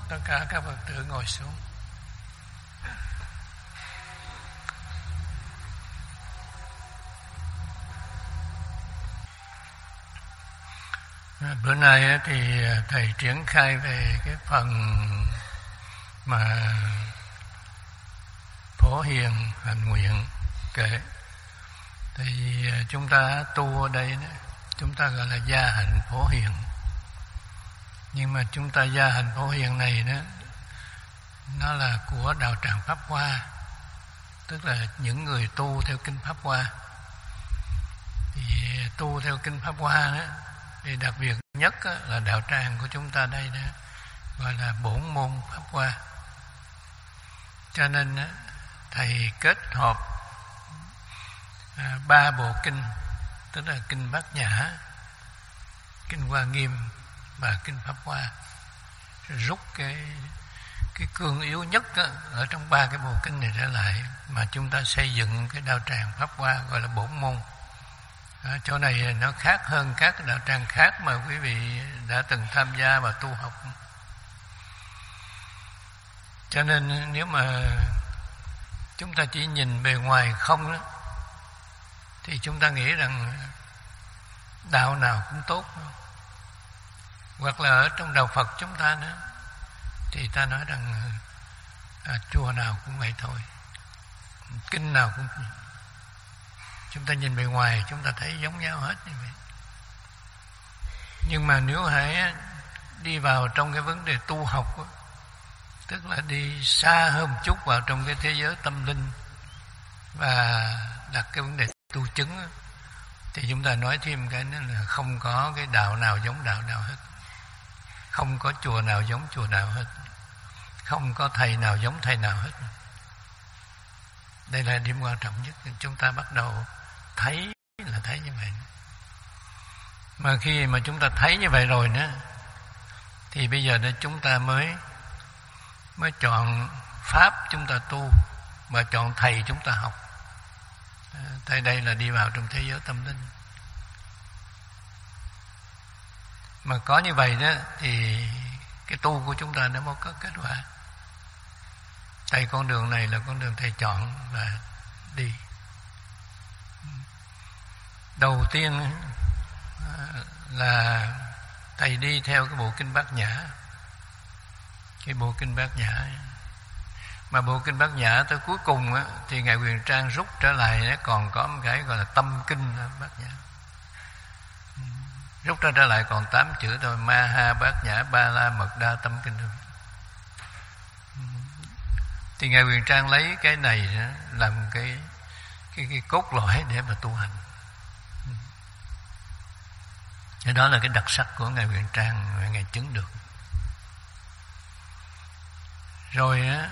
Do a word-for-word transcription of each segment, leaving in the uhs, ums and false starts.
Tất cả các Phật tử ngồi xuống. Bữa nay thì thầy triển khai về cái phần mà Phổ Hiền hành nguyện kệ. Thì chúng ta tu ở đây chúng ta gọi là gia hạnh Phổ Hiền. Nhưng mà chúng ta gia hạnh Phổ Hiền này đó, nó là của đạo tràng Pháp Hoa, tức là những người tu theo kinh Pháp Hoa. Thì tu theo kinh Pháp Hoa đó, thì đặc biệt nhất là đạo tràng của chúng ta đây đó, gọi là bổn môn Pháp Hoa. Cho nên thầy kết hợp ba bộ kinh, tức là kinh Bát Nhã, kinh Hoa Nghiêm và kinh Pháp Hoa, rút cái cái cương yếu nhất á, ở trong ba cái bộ kinh này ra lại mà chúng ta xây dựng cái đạo tràng Pháp Hoa gọi là bổn môn. À, chỗ này nó khác hơn các đạo tràng khác mà quý vị đã từng tham gia và tu học. Cho nên nếu mà chúng ta chỉ nhìn bề ngoài không đó, thì chúng ta nghĩ rằng đạo nào cũng tốt. Hoặc là ở trong đạo Phật chúng ta nữa, thì ta nói rằng à, chùa nào cũng vậy thôi, kinh nào cũng, chúng ta nhìn bề ngoài chúng ta thấy giống nhau hết như vậy. Nhưng mà nếu hãy đi vào trong cái vấn đề tu học đó, tức là đi xa hơn một chút vào trong cái thế giới tâm linh và đặt cái vấn đề tu chứng đó, thì chúng ta nói thêm cái nữa là không có cái đạo nào giống đạo nào hết, không có chùa nào giống chùa nào hết, không có thầy nào giống thầy nào hết. Đây là điểm quan trọng nhất. Chúng ta bắt đầu thấy là thấy như vậy. Mà khi mà chúng ta thấy như vậy rồi nữa, thì bây giờ chúng ta mới mới chọn pháp chúng ta tu và chọn thầy chúng ta học. Tại đây là đi vào trong thế giới tâm linh. Mà có như vậy đó thì cái tu của chúng ta nó mới có kết quả. Tại con đường này là con đường thầy chọn và đi. Đầu tiên là thầy đi theo cái bộ kinh Bát Nhã. Cái bộ kinh Bát Nhã. Mà bộ kinh Bát Nhã tới cuối cùng á, thì Ngài Huyền Trang rút trở lại nó còn có một cái gọi là tâm kinh Bát Nhã. Rút ra trở lại còn tám chữ thôi: Ma Ha Bát Nhã Ba La Mật Đa Tâm Kinh thôi. Thì Ngài Huyền Trang lấy cái này làm cái cái, cái cốt lõi để mà tu hành. Cái đó là cái đặc sắc của Ngài Huyền Trang mà Ngài chứng được. Rồi á,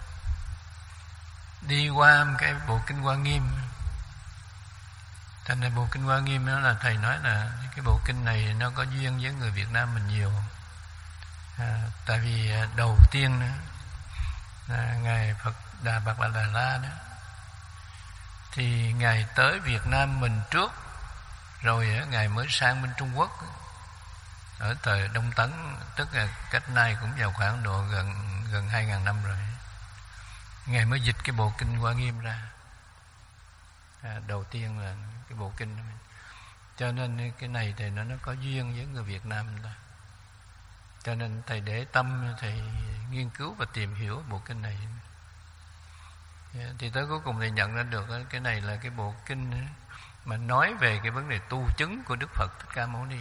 đi qua một cái bộ kinh Hoa Nghiêm. Thành ra bộ kinh Hoa Nghiêm đó là thầy nói là cái bộ kinh này nó có duyên với người Việt Nam mình nhiều. À, tại vì đầu tiên đó, là Ngài Phật Đà Bạt Bà Đà La đó, thì Ngài tới Việt Nam mình trước, rồi Ngài mới sang bên Trung Quốc ở thời Đông Tấn, tức là cách nay cũng vào khoảng độ gần gần hai ngàn năm rồi. Ngài mới dịch cái bộ kinh Hoa Nghiêm ra. À, đầu tiên là cái bộ kinh đó. Cho nên cái này thì nó nó có duyên với người Việt Nam ta. Cho nên thầy để tâm, thầy nghiên cứu và tìm hiểu bộ kinh này. Thì tới cuối cùng thầy nhận ra được cái này là cái bộ kinh mà nói về cái vấn đề tu chứng của Đức Phật Thích Ca Mâu Ni.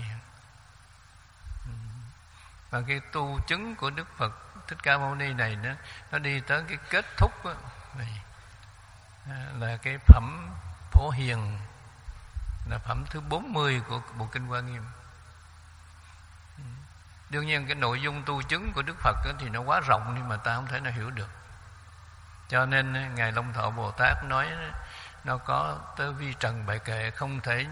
Và cái tu chứng của Đức Phật Thích Ca Mâu Ni này nó, nó đi tới cái kết thúc đó, này, là cái phẩm Phổ Hiền, là phẩm thứ bốn mươi của bộ kinh Hoa Nghiêm. Đương nhiên cái nội dung tu chứng của Đức Phật thì nó quá rộng nhưng mà ta không thể nào hiểu được. Cho nên Ngài Long Thọ Bồ Tát nói nó có tới vi trần bại kệ, không thể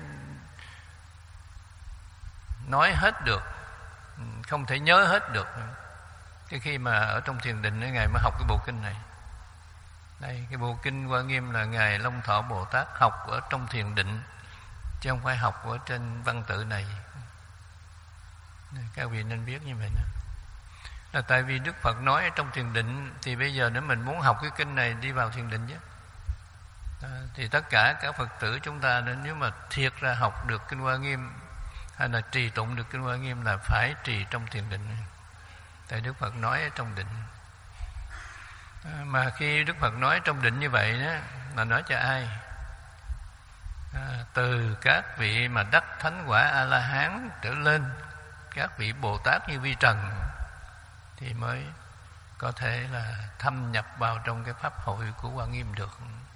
nói hết được, không thể nhớ hết được. Cái khi mà ở trong thiền định Ngài mới học cái bộ kinh này. Đây, cái bộ kinh Hoa Nghiêm là Ngài Long Thọ Bồ Tát học ở trong thiền định, chứ không phải học ở trên văn tự này. Các vị nên biết như vậy đó. Là tại vì Đức Phật nói ở trong thiền định, thì bây giờ nếu mình muốn học cái kinh này đi vào thiền định chứ. À, thì tất cả các Phật tử chúng ta nếu mà thiệt ra học được kinh Hoa Nghiêm hay là trì tụng được kinh Hoa Nghiêm là phải trì trong thiền định. Tại Đức Phật nói ở trong định. À, mà khi Đức Phật nói trong định như vậy đó, là nói cho ai? À, từ các vị mà đắc thánh quả A-la-hán trở lên, các vị Bồ Tát như Vi Trần thì mới có thể là thâm nhập vào trong cái pháp hội của Hoa Nghiêm được.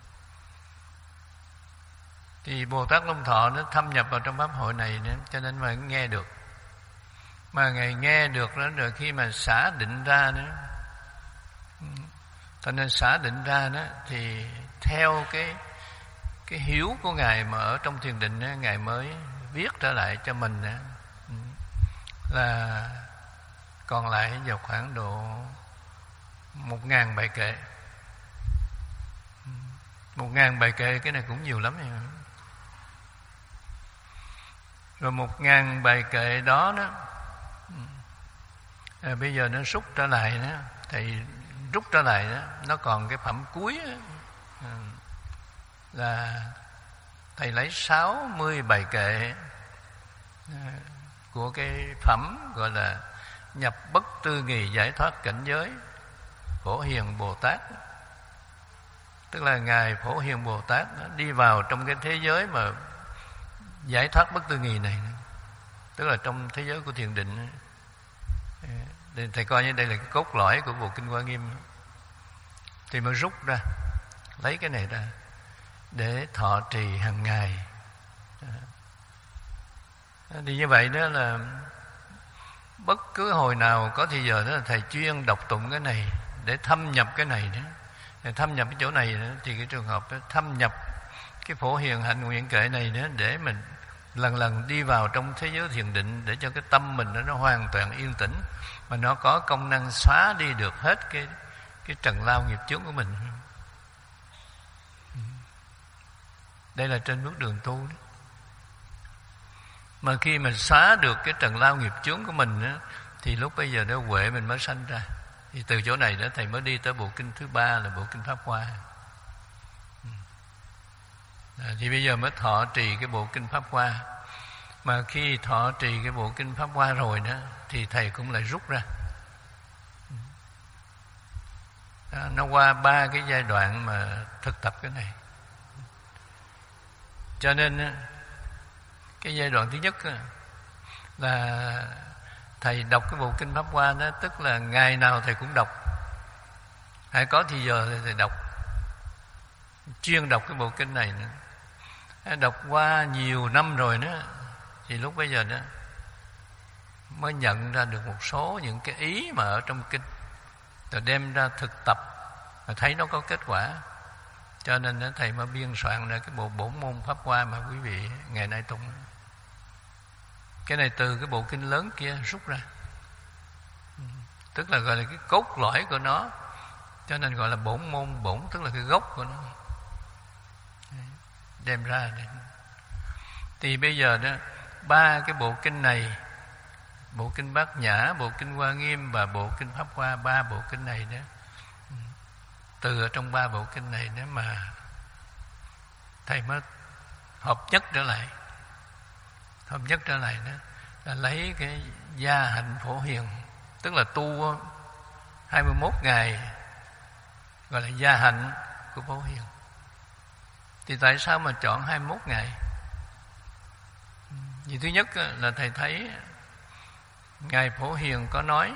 Thì Bồ Tát Long Thọ nó thâm nhập vào trong pháp hội này nữa, cho nên mà nghe được. Mà Ngài nghe được đó, rồi khi mà xả định ra nữa, cho nên xả định ra đó thì theo cái cái hiếu của Ngài mà ở trong thiền định đó, Ngài mới viết trở lại cho mình đó, là còn lại vào khoảng độ một ngàn bài kệ. Một ngàn bài kệ, cái này cũng nhiều lắm này. Rồi một ngàn bài kệ đó đó à, bây giờ nó rút trở lại đó, thì rút trở lại đó, nó còn cái phẩm cuối đó, à, là thầy lấy sáu mươi bài kệ à, của cái phẩm gọi là nhập bất tư nghì giải thoát cảnh giới Phổ Hiền Bồ Tát. Tức là Ngài Phổ Hiền Bồ Tát đi vào trong cái thế giới mà giải thoát bất tư nghì này, tức là trong thế giới của thiền định. Thầy coi như đây là cái cốt lõi của bộ kinh Hoa Nghiêm, thì mới rút ra, lấy cái này ra để thọ trì hàng ngày. Thì như vậy đó là bất cứ hồi nào có thì giờ đó là thầy chuyên đọc tụng cái này để thâm nhập cái này đó. Để thâm nhập cái chỗ này đó, thì cái trường hợp đó, thâm nhập cái Phổ Hiền hạnh nguyện kệ này nữa, để mình lần lần đi vào trong thế giới thiền định, để cho cái tâm mình đó, nó hoàn toàn yên tĩnh, mà nó có công năng xóa đi được hết cái cái trần lao nghiệp chướng của mình. Đây là trên bước đường tu đó. Mà khi mình xóa được cái trần lao nghiệp chướng của mình đó, thì lúc bây giờ đó huệ mình mới sanh ra. Thì từ chỗ này đó thầy mới đi tới bộ kinh thứ ba là bộ kinh Pháp Hoa. À, thì bây giờ mới thọ trì cái bộ kinh Pháp Hoa. Mà khi thọ trì cái bộ kinh Pháp Hoa rồi đó, thì thầy cũng lại rút ra. À, nó qua ba cái giai đoạn mà thực tập cái này. Cho nên cái giai đoạn thứ nhất là thầy đọc cái bộ kinh Pháp Hoa đó, tức là ngày nào thầy cũng đọc, hãy có thì giờ thì thầy đọc, chuyên đọc cái bộ kinh này nữa. Đọc qua nhiều năm rồi đó, thì lúc bây giờ đó mới nhận ra được một số những cái ý mà ở trong kinh, rồi đem ra thực tập, và thấy nó có kết quả. Cho nên đó, thầy mới biên soạn ra cái bộ bổn môn Pháp Hoa mà quý vị ngày nay tụng. Cái này từ cái bộ kinh lớn kia rút ra, tức là gọi là cái cốt lõi của nó, cho nên gọi là bổn môn. Bổn tức là cái gốc của nó, đem ra để. Thì bây giờ đó, ba cái bộ kinh này, bộ kinh Bát Nhã, bộ kinh Hoa Nghiêm và bộ kinh Pháp Hoa, ba bộ kinh này đó, từ ở trong ba bộ kinh này đó mà thầy mới hợp nhất trở lại. Hợp nhất trở lại đó là lấy cái gia hạnh Phổ Hiền, tức là tu hai mươi mốt ngày, gọi là gia hạnh của Phổ Hiền. Thì tại sao mà chọn hai mươi mốt ngày? Vì thứ nhất là thầy thấy Ngài Phổ Hiền có nói,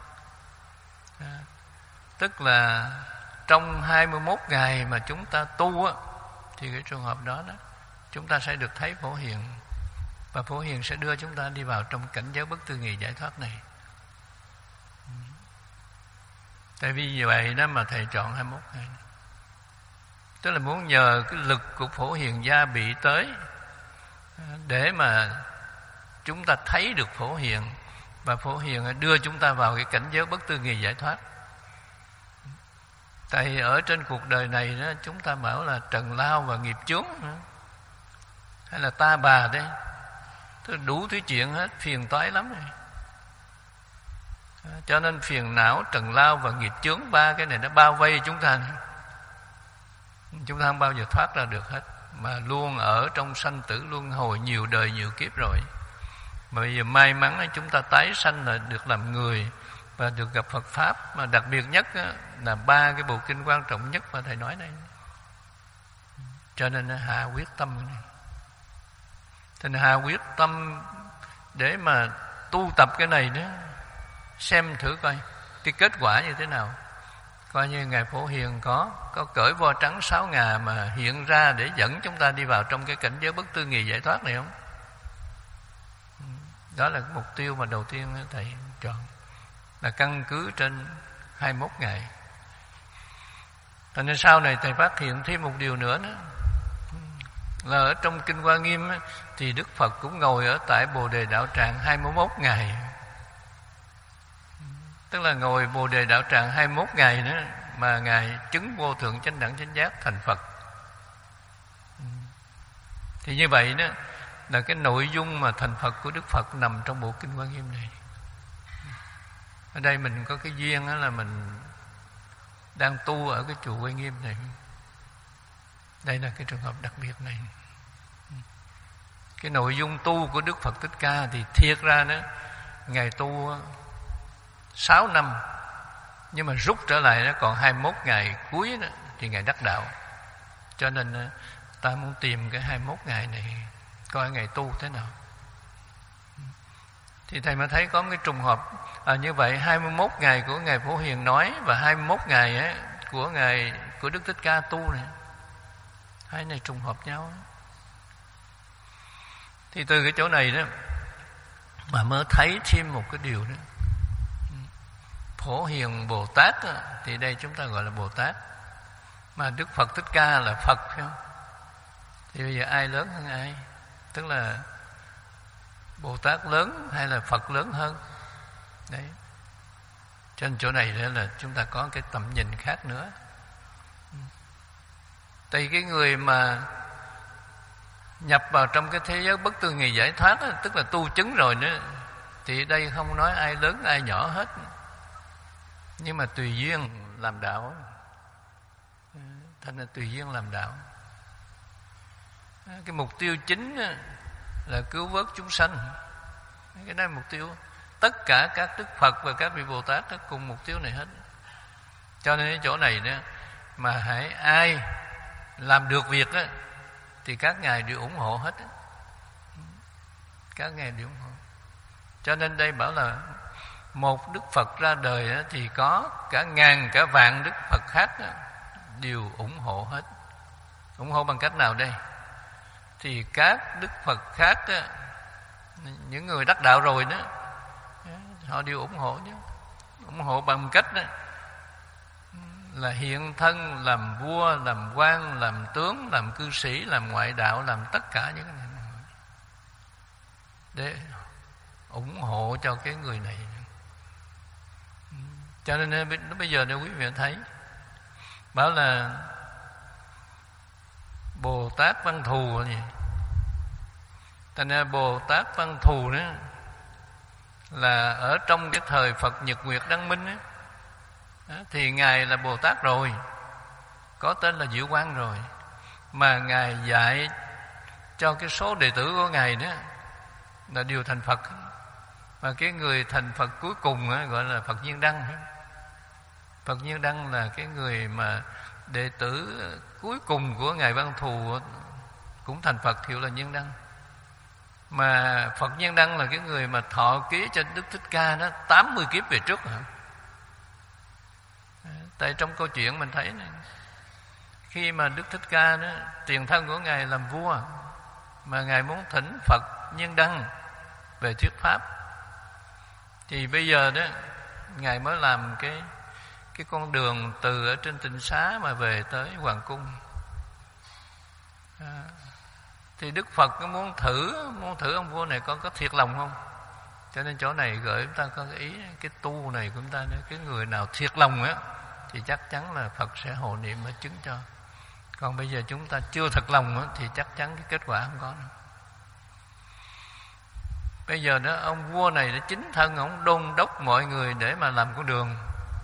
tức là trong hai mươi mốt ngày mà chúng ta tu á, thì cái trường hợp đó đó chúng ta sẽ được thấy Phổ Hiền, và Phổ Hiền sẽ đưa chúng ta đi vào trong cảnh giới bất tư nghì giải thoát này. Tại vì như vậy đó mà thầy chọn hai mươi mốt ngày, tức là muốn nhờ cái lực của Phổ Hiền gia bị tới, để mà chúng ta thấy được Phổ Hiền, và Phổ Hiền đưa chúng ta vào cái cảnh giới bất tư nghì giải thoát. Tại ở trên cuộc đời này đó, chúng ta bảo là trần lao và nghiệp chướng, hay là ta bà đấy, tức là đủ thứ chuyện hết, phiền toái lắm rồi. Cho nên phiền não, trần lao và nghiệp chướng, ba cái này nó bao vây chúng ta. Chúng ta không bao giờ thoát ra được hết, mà luôn ở trong sanh tử luân hồi nhiều đời nhiều kiếp rồi. Mà bây giờ may mắn chúng ta tái sanh là được làm người và được gặp Phật Pháp. Mà đặc biệt nhất là ba cái bộ kinh quan trọng nhất mà Thầy nói đây. Cho nên hạ quyết tâm này. Thành hạ quyết tâm để mà tu tập cái này đó, xem thử coi cái kết quả như thế nào. Coi như Ngài Phổ Hiền có có cởi vo trắng sáu ngà mà hiện ra để dẫn chúng ta đi vào trong cái cảnh giới bất tư nghì giải thoát này không? Đó là cái mục tiêu mà đầu tiên Thầy chọn, là căn cứ trên hai mươi mốt ngày. Cho nên sau này Thầy phát hiện thêm một điều nữa nữa, là ở trong Kinh Hoa Nghiêm thì Đức Phật cũng ngồi ở tại Bồ Đề Đạo Tràng hai mươi mốt ngày. Tức là ngồi Bồ Đề Đạo Tràng hai mươi mốt ngày nữa mà Ngài chứng vô thượng chánh đẳng chánh giác thành Phật. Thì như vậy đó là cái nội dung mà thành Phật của Đức Phật nằm trong bộ Kinh Hoa Nghiêm này. Ở đây mình có cái duyên đó là mình đang tu ở cái chùa Hoa Nghiêm này. Đây là cái trường hợp đặc biệt này. Cái nội dung tu của Đức Phật Thích Ca thì thiệt ra đó, Ngài tu sáu năm, nhưng mà rút trở lại nó còn hai mươi mốt ngày cuối đó, thì Ngài đắc đạo. Cho nên ta muốn tìm cái hai mươi mốt ngày này, coi Ngài tu thế nào. Thì Thầy mới thấy có cái trùng hợp à, như vậy hai mươi mốt ngày của Ngài Phổ Hiền nói và hai mươi mốt ngày ấy, của Ngài của Đức Thích Ca tu này, hai này trùng hợp nhau. Thì từ cái chỗ này đó mà mới thấy thêm một cái điều đó. Phổ Hiền Bồ Tát đó, thì đây chúng ta gọi là Bồ Tát, mà Đức Phật Thích Ca là Phật, phải không? Thì bây giờ ai lớn hơn ai? Tức là Bồ Tát lớn hay là Phật lớn hơn? Đấy. Trên chỗ này đó là chúng ta có cái tầm nhìn khác nữa. Tại cái người mà nhập vào trong cái thế giới bất tư nghì giải thoát đó, tức là tu chứng rồi nữa, thì đây không nói ai lớn ai nhỏ hết, nhưng mà tùy duyên làm đạo. Thành là tùy duyên làm đạo. Cái mục tiêu chính là cứu vớt chúng sanh. Cái đó là mục tiêu. Tất cả các Đức Phật và các vị Bồ Tát đó cùng mục tiêu này hết. Cho nên cái chỗ này đó, mà hãy ai làm được việc đó, thì các ngài đều ủng hộ hết đó. Các ngài đều ủng hộ. Cho nên đây bảo là một Đức Phật ra đời đó, thì có cả ngàn cả vạn Đức Phật khác đó, đều ủng hộ hết. Ủng hộ bằng cách nào đây? Thì các Đức Phật khác đó, những người đắc đạo rồi đó, họ đều ủng hộ chứ. Ủng hộ bằng cách đó là hiện thân, làm vua, làm quan, làm tướng, làm cư sĩ, làm ngoại đạo, làm tất cả những cái này để ủng hộ cho cái người này. Cho nên bây giờ nếu quý vị thấy bảo là Bồ Tát Văn Thù là gì? Thành ra Bồ Tát Văn Thù đó là ở trong cái thời Phật Nhật Nguyệt Đăng Minh ấy, đó, thì Ngài là Bồ Tát rồi, có tên là Diệu Quang rồi, mà Ngài dạy cho cái số đệ tử của Ngài đó là đều thành Phật. Và cái người thành Phật cuối cùng đó, gọi là Phật Nhiên Đăng. Phật Nhiên Đăng là cái người mà đệ tử cuối cùng của Ngài Văn Thù cũng thành Phật, hiệu là Nhiên Đăng. Mà Phật Nhiên Đăng là cái người mà thọ ký cho Đức Thích Ca đó tám mươi kiếp về trước hả? Tại trong câu chuyện mình thấy này, khi mà Đức Thích Ca đó, tiền thân của Ngài làm vua, mà Ngài muốn thỉnh Phật Nhiên Đăng về thuyết pháp, thì bây giờ đó Ngài mới làm cái cái con đường từ ở trên Tịnh Xá mà về tới Hoàng Cung. À, thì Đức Phật có muốn thử muốn thử ông vua này có có thiệt lòng không? Cho nên chỗ này gửi chúng ta có cái ý, cái tu này của chúng ta nữa, cái người nào thiệt lòng á thì chắc chắn là Phật sẽ hộ niệm và chứng cho. Còn bây giờ chúng ta chưa thật lòng á thì chắc chắn cái kết quả không có nữa. Bây giờ đó ông vua này đã chính thân ông đôn đốc mọi người để mà làm con đường.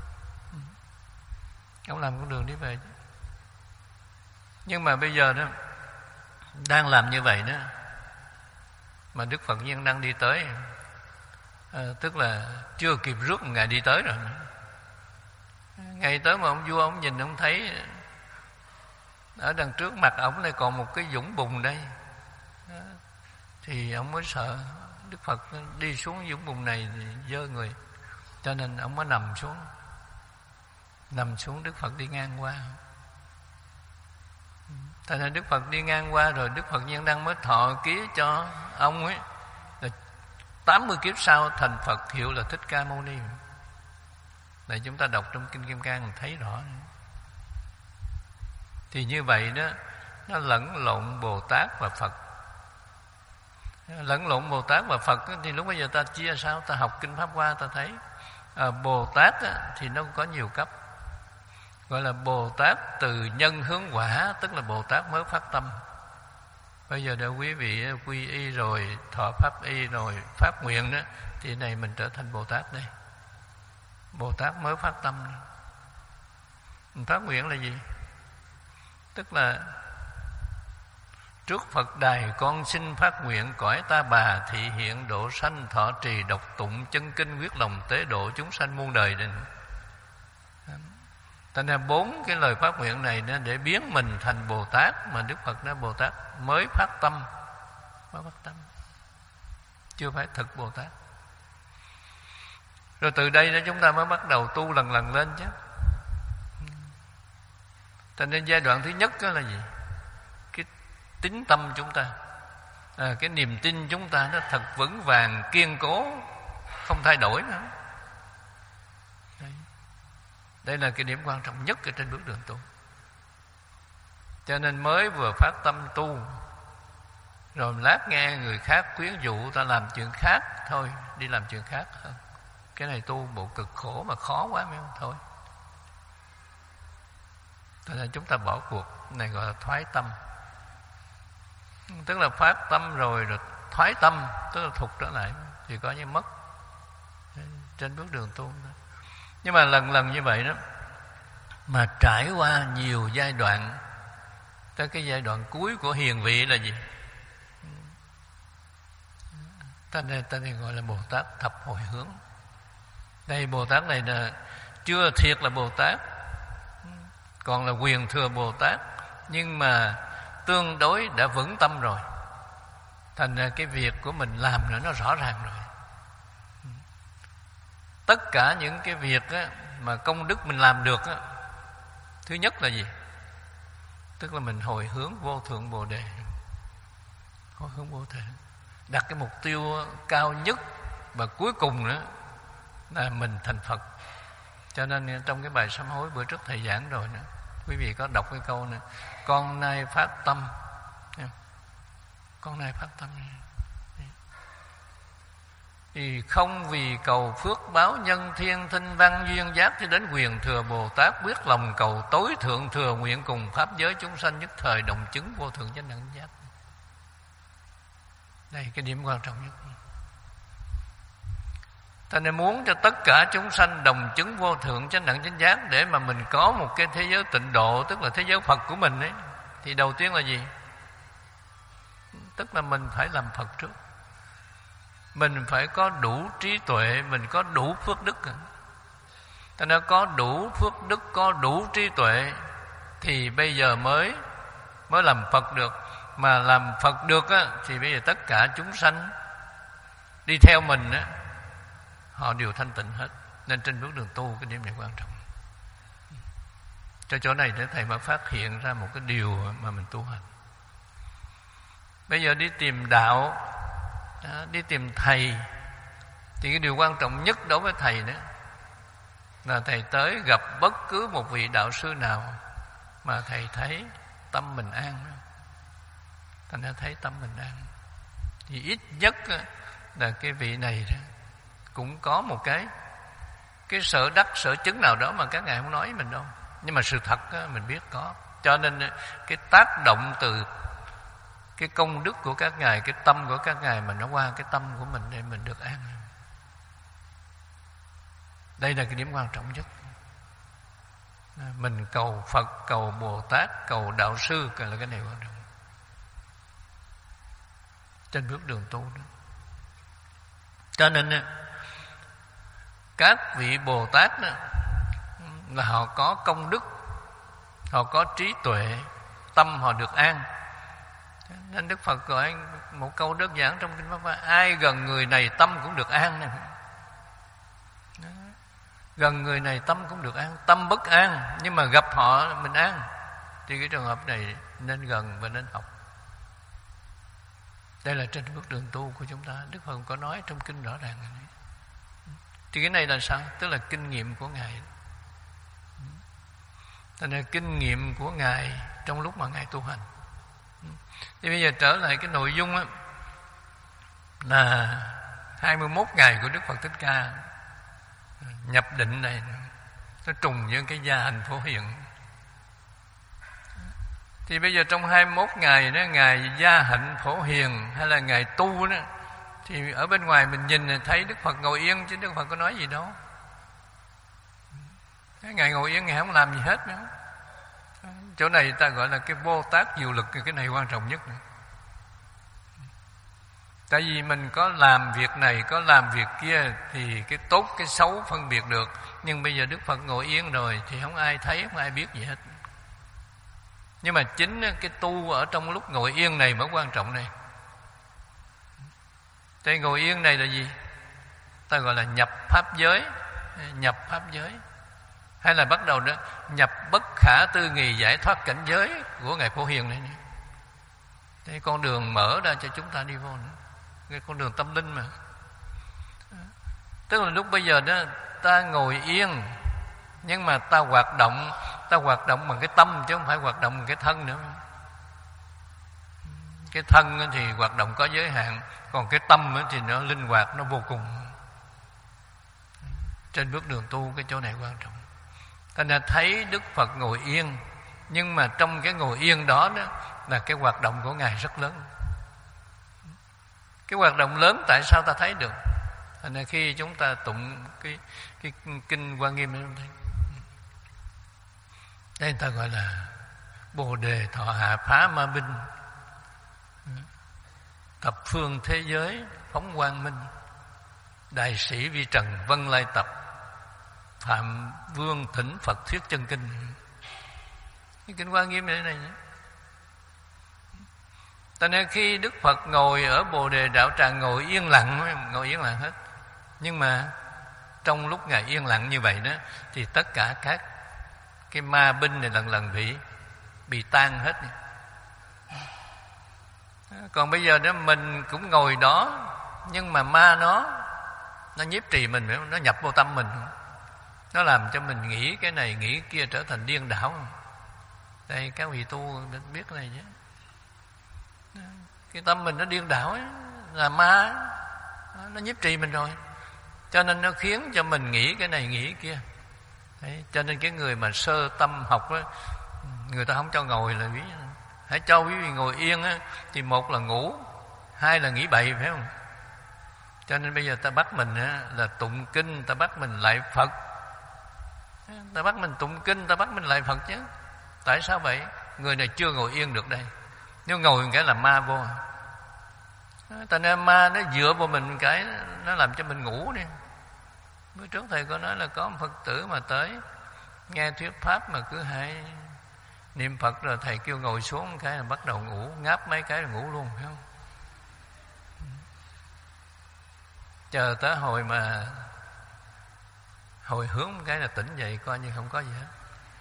Ông làm con đường đi về. Nhưng mà bây giờ đó đang làm như vậy đó, mà Đức Phật Nhiên đang đi tới, à, tức là chưa kịp rước Ngài đi tới rồi. Ngày tới mà ông vua ông nhìn ông thấy ở đằng trước mặt ông này còn một cái vũng bùn đây, thì ông mới sợ Đức Phật đi xuống vũng bùn này thì dơ người, cho nên ông mới nằm xuống. Nằm xuống, Đức Phật đi ngang qua. Tại nên Đức Phật đi ngang qua rồi Đức Phật Nhiên Đăng mới thọ ký cho ông ấy là tám mươi kiếp sau thành Phật, hiệu là Thích Ca Mâu Ni. Để chúng ta đọc trong Kinh Kim Cang mình thấy rõ. Thì như vậy đó, nó lẫn lộn Bồ Tát và Phật. Lẫn lộn Bồ Tát và Phật thì lúc bây giờ ta chia sao? Ta học Kinh Pháp Hoa ta thấy à, Bồ Tát thì nó có nhiều cấp. Gọi là Bồ Tát từ nhân hướng quả, tức là Bồ Tát mới phát tâm. Bây giờ để quý vị quy y rồi, thọ pháp y rồi, phát nguyện đó, thì này mình trở thành Bồ Tát đây. Bồ Tát mới phát tâm. Mình phát nguyện là gì? Tức là trước Phật đài con xin phát nguyện, cõi ta bà thị hiện độ sanh, thọ trì đọc tụng chân kinh, quyết lòng tế độ chúng sanh muôn đời định. Thành ra bốn cái lời phát nguyện này để biến mình thành Bồ Tát, mà Đức Phật nói Bồ Tát mới phát tâm, mới phát tâm, chưa phải thực Bồ Tát. Rồi từ đây đó chúng ta mới bắt đầu tu lần lần lên chứ. Cho nên giai đoạn thứ nhất đó là gì? Cái tín tâm chúng ta, à, cái niềm tin chúng ta nó thật vững vàng, kiên cố, không thay đổi nữa. Đây, đây là cái điểm quan trọng nhất ở trên bước đường tu. Cho nên mới vừa phát tâm tu, rồi lát nghe người khác khuyến dụ ta làm chuyện khác, thôi đi làm chuyện khác hơn. Cái này tu bộ cực khổ mà khó quá mới không thôi. Cho nên chúng ta bỏ cuộc. Này gọi là thoái tâm. Tức là phát tâm rồi rồi thoái tâm, tức là thụt trở lại, thì có như mất trên bước đường tu. Nhưng mà lần lần như vậy đó, mà trải qua nhiều giai đoạn, tới cái giai đoạn cuối của hiền vị là gì? Ta nên ta nên gọi là Bồ Tát thập hồi hướng. Đây Bồ Tát này là chưa thiệt là Bồ Tát, còn là quyền thừa Bồ Tát, nhưng mà tương đối đã vững tâm rồi. Thành ra cái việc của mình làm nữa nó rõ ràng rồi. Tất cả những cái việc á, mà công đức mình làm được á, thứ nhất là gì? Tức là mình hồi hướng vô thượng Bồ Đề. Hồi hướng vô thể, đặt cái mục tiêu cao nhất và cuối cùng nữa là mình thành Phật. Cho nên trong cái bài sám hối bữa trước thầy giảng rồi nữa, quý vị có đọc cái câu này: con nay phát tâm, con nay phát tâm thì không vì cầu phước báo nhân thiên thinh văn duyên giác, cho đến quyền thừa Bồ Tát quyết lòng cầu tối thượng thừa nguyện, cùng pháp giới chúng sanh nhất thời đồng chứng vô thượng chánh đẳng giác. Đây cái điểm quan trọng nhất. Ta nên muốn cho tất cả chúng sanh đồng chứng vô thượng chánh đẳng chánh giác, để mà mình có một cái thế giới tịnh độ, tức là thế giới Phật của mình ấy, thì đầu tiên là gì? Tức là mình phải làm Phật trước. Mình phải có đủ trí tuệ, mình có đủ phước đức. Ta nói có đủ phước đức, có đủ trí tuệ, thì bây giờ mới mới làm Phật được. Mà làm Phật được á, thì bây giờ tất cả chúng sanh đi theo mình á, họ đều thanh tịnh hết. Nên trên bước đường tu cái điểm này quan trọng. Cho chỗ này để thầy mới phát hiện ra một cái điều mà mình tu hành. Bây giờ đi tìm đạo, đó, đi tìm thầy, thì cái điều quan trọng nhất đối với thầy đó là thầy tới gặp bất cứ một vị đạo sư nào mà thầy thấy tâm mình an. Thành ra thấy tâm mình an, thì ít nhất là cái vị này cũng có một cái cái sở đắc sở chứng nào đó mà các ngài không nói mình đâu, nhưng mà sự thật mình biết có. Cho nên cái tác động từ cái công đức của các ngài, cái tâm của các ngài mà nó qua cái tâm của mình để mình được an. Đây là cái điểm quan trọng nhất. Mình cầu Phật, cầu Bồ Tát, cầu Đạo Sư là cái này quan trọng trên bước đường tu đó. Cho nên các vị Bồ Tát đó, là họ có công đức, họ có trí tuệ, tâm họ được an. Nên Đức Phật gọi một câu đơn giản trong Kinh Pháp Hoa: ai gần người này tâm cũng được an này. Gần người này tâm cũng được an. Tâm bất an nhưng mà gặp họ mình an, thì cái trường hợp này nên gần và nên học. Đây là trên bước đường tu của chúng ta. Đức Phật có nói trong kinh rõ ràng này. Thì cái này là sao? Tức là kinh nghiệm của Ngài. Tức là kinh nghiệm của Ngài trong lúc mà Ngài tu hành. Thì bây giờ trở lại cái nội dung á, là hai mươi mốt ngày của Đức Phật Thích Ca nhập định này, nó trùng với cái gia hành Phổ Hiền. Thì bây giờ trong hai mươi mốt ngày đó, Ngài gia hạnh Phổ Hiền hay là Ngài tu đó, thì ở bên ngoài mình nhìn thấy Đức Phật ngồi yên, chứ Đức Phật có nói gì đâu. Ngài ngồi yên, Ngài không làm gì hết nữa. Chỗ này ta gọi là cái Bồ Tát diệu lực, cái này quan trọng nhất nữa. Tại vì mình có làm việc này, có làm việc kia thì cái tốt, cái xấu phân biệt được. Nhưng bây giờ Đức Phật ngồi yên rồi thì không ai thấy, không ai biết gì hết. Nhưng mà chính cái tu ở trong lúc ngồi yên này mới quan trọng này. Thế ngồi yên này là gì? Ta gọi là nhập pháp giới. Nhập pháp giới, hay là bắt đầu đó nhập bất khả tư nghì giải thoát cảnh giới của Ngài Phổ Hiền này. Thế con đường mở ra cho chúng ta đi vô nữa, cái con đường tâm linh mà. Tức là lúc bây giờ đó ta ngồi yên, nhưng mà ta hoạt động, ta hoạt động bằng cái tâm chứ không phải hoạt động bằng cái thân nữa. Cái thân thì hoạt động có giới hạn, còn cái tâm thì nó linh hoạt, nó vô cùng. Trên bước đường tu cái chỗ này quan trọng. Ta đã thấy Đức Phật ngồi yên, nhưng mà trong cái ngồi yên đó, đó là cái hoạt động của Ngài rất lớn. Cái hoạt động lớn tại sao ta thấy được? Thành ra khi chúng ta tụng cái, cái kinh Hoa Nghiêm này, thấy đây người ta gọi là Bồ Đề thọ hạ phá ma binh, thập phương thế giới phóng quang minh, đại sĩ vi trần vân lai tập, Phạm Vương thỉnh Phật thuyết chân kinh. Cái kinh Hoa Nghiêm này này. Cho nên khi Đức Phật ngồi ở Bồ Đề Đạo Tràng, ngồi yên lặng, ngồi yên lặng hết. Nhưng mà trong lúc Ngài yên lặng như vậy đó, thì tất cả các cái ma binh này lần lần bị bị tan hết. Còn bây giờ đó mình cũng ngồi đó, nhưng mà ma nó nó nhiếp trì mình, nó nhập vô tâm mình, nó làm cho mình nghĩ cái này nghĩ kia, trở thành điên đảo. Đây các vị tu biết cái này chứ. Cái tâm mình nó điên đảo ấy, là ma, nó nhiếp trì mình rồi, cho nên nó khiến cho mình nghĩ cái này nghĩ kia. Đấy, cho nên cái người mà sơ tâm học đó, người ta không cho ngồi là ví hãy cho quý vị ngồi yên á, thì một là ngủ, hai là nghĩ bậy, phải không? Cho nên bây giờ ta bắt mình á, là tụng kinh, ta bắt mình lại Phật, ta bắt mình tụng kinh, ta bắt mình lại Phật chứ. Tại sao vậy? Người này chưa ngồi yên được đây. Nếu ngồi một cái là ma vô. Tại nên ma nó dựa vào mình một cái, nó làm cho mình ngủ đi. Bữa trước thầy có nói là có một Phật tử mà tới nghe thuyết pháp mà cứ hay niệm Phật, rồi thầy kêu ngồi xuống một cái là bắt đầu ngủ, ngáp mấy cái là ngủ luôn, phải không? Chờ tới hồi mà hồi hướng một cái là tỉnh dậy, coi như không có gì hết.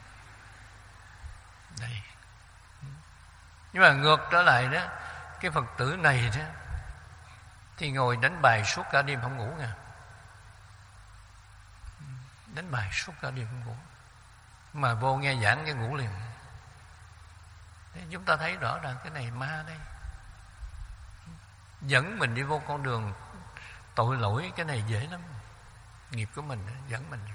Đây. Nhưng mà ngược trở lại đó, cái Phật tử này đó thì ngồi đánh bài suốt cả đêm không ngủ nha. Đánh bài suốt cả đêm không ngủ, mà vô nghe giảng cái ngủ liền. Thế chúng ta thấy rõ ràng cái này ma đây, dẫn mình đi vô con đường tội lỗi. Cái này dễ lắm, nghiệp của mình dẫn mình.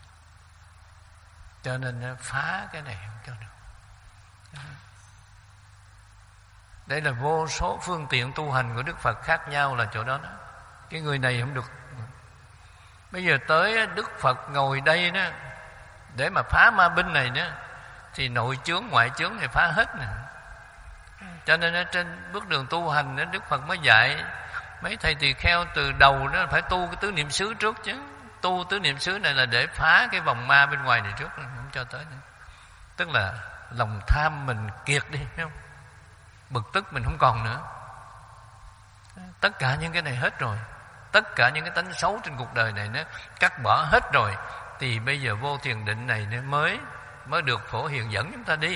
Cho nên phá cái này không cho được. Đây là vô số phương tiện tu hành của Đức Phật khác nhau là chỗ đó đó. Cái người này không được. Bây giờ tới Đức Phật ngồi đây đó để mà phá ma binh này đó, thì nội chướng ngoại chướng thì phá hết nè. Cho nên ở trên bước đường tu hành đó, Đức Phật mới dạy mấy thầy tỳ kheo từ đầu đó phải tu cái tứ niệm xứ trước chứ. Tu tứ niệm xứ này là để phá cái vòng ma bên ngoài này trước, không cho tới nữa. Tức là lòng tham mình kiệt đi, thấy không? Bực tức mình không còn nữa. Tất cả những cái này hết rồi. Tất cả những cái tánh xấu trên cuộc đời này nó cắt bỏ hết rồi, thì bây giờ vô thiền định này nó mới mới được Phổ Hiền dẫn chúng ta đi.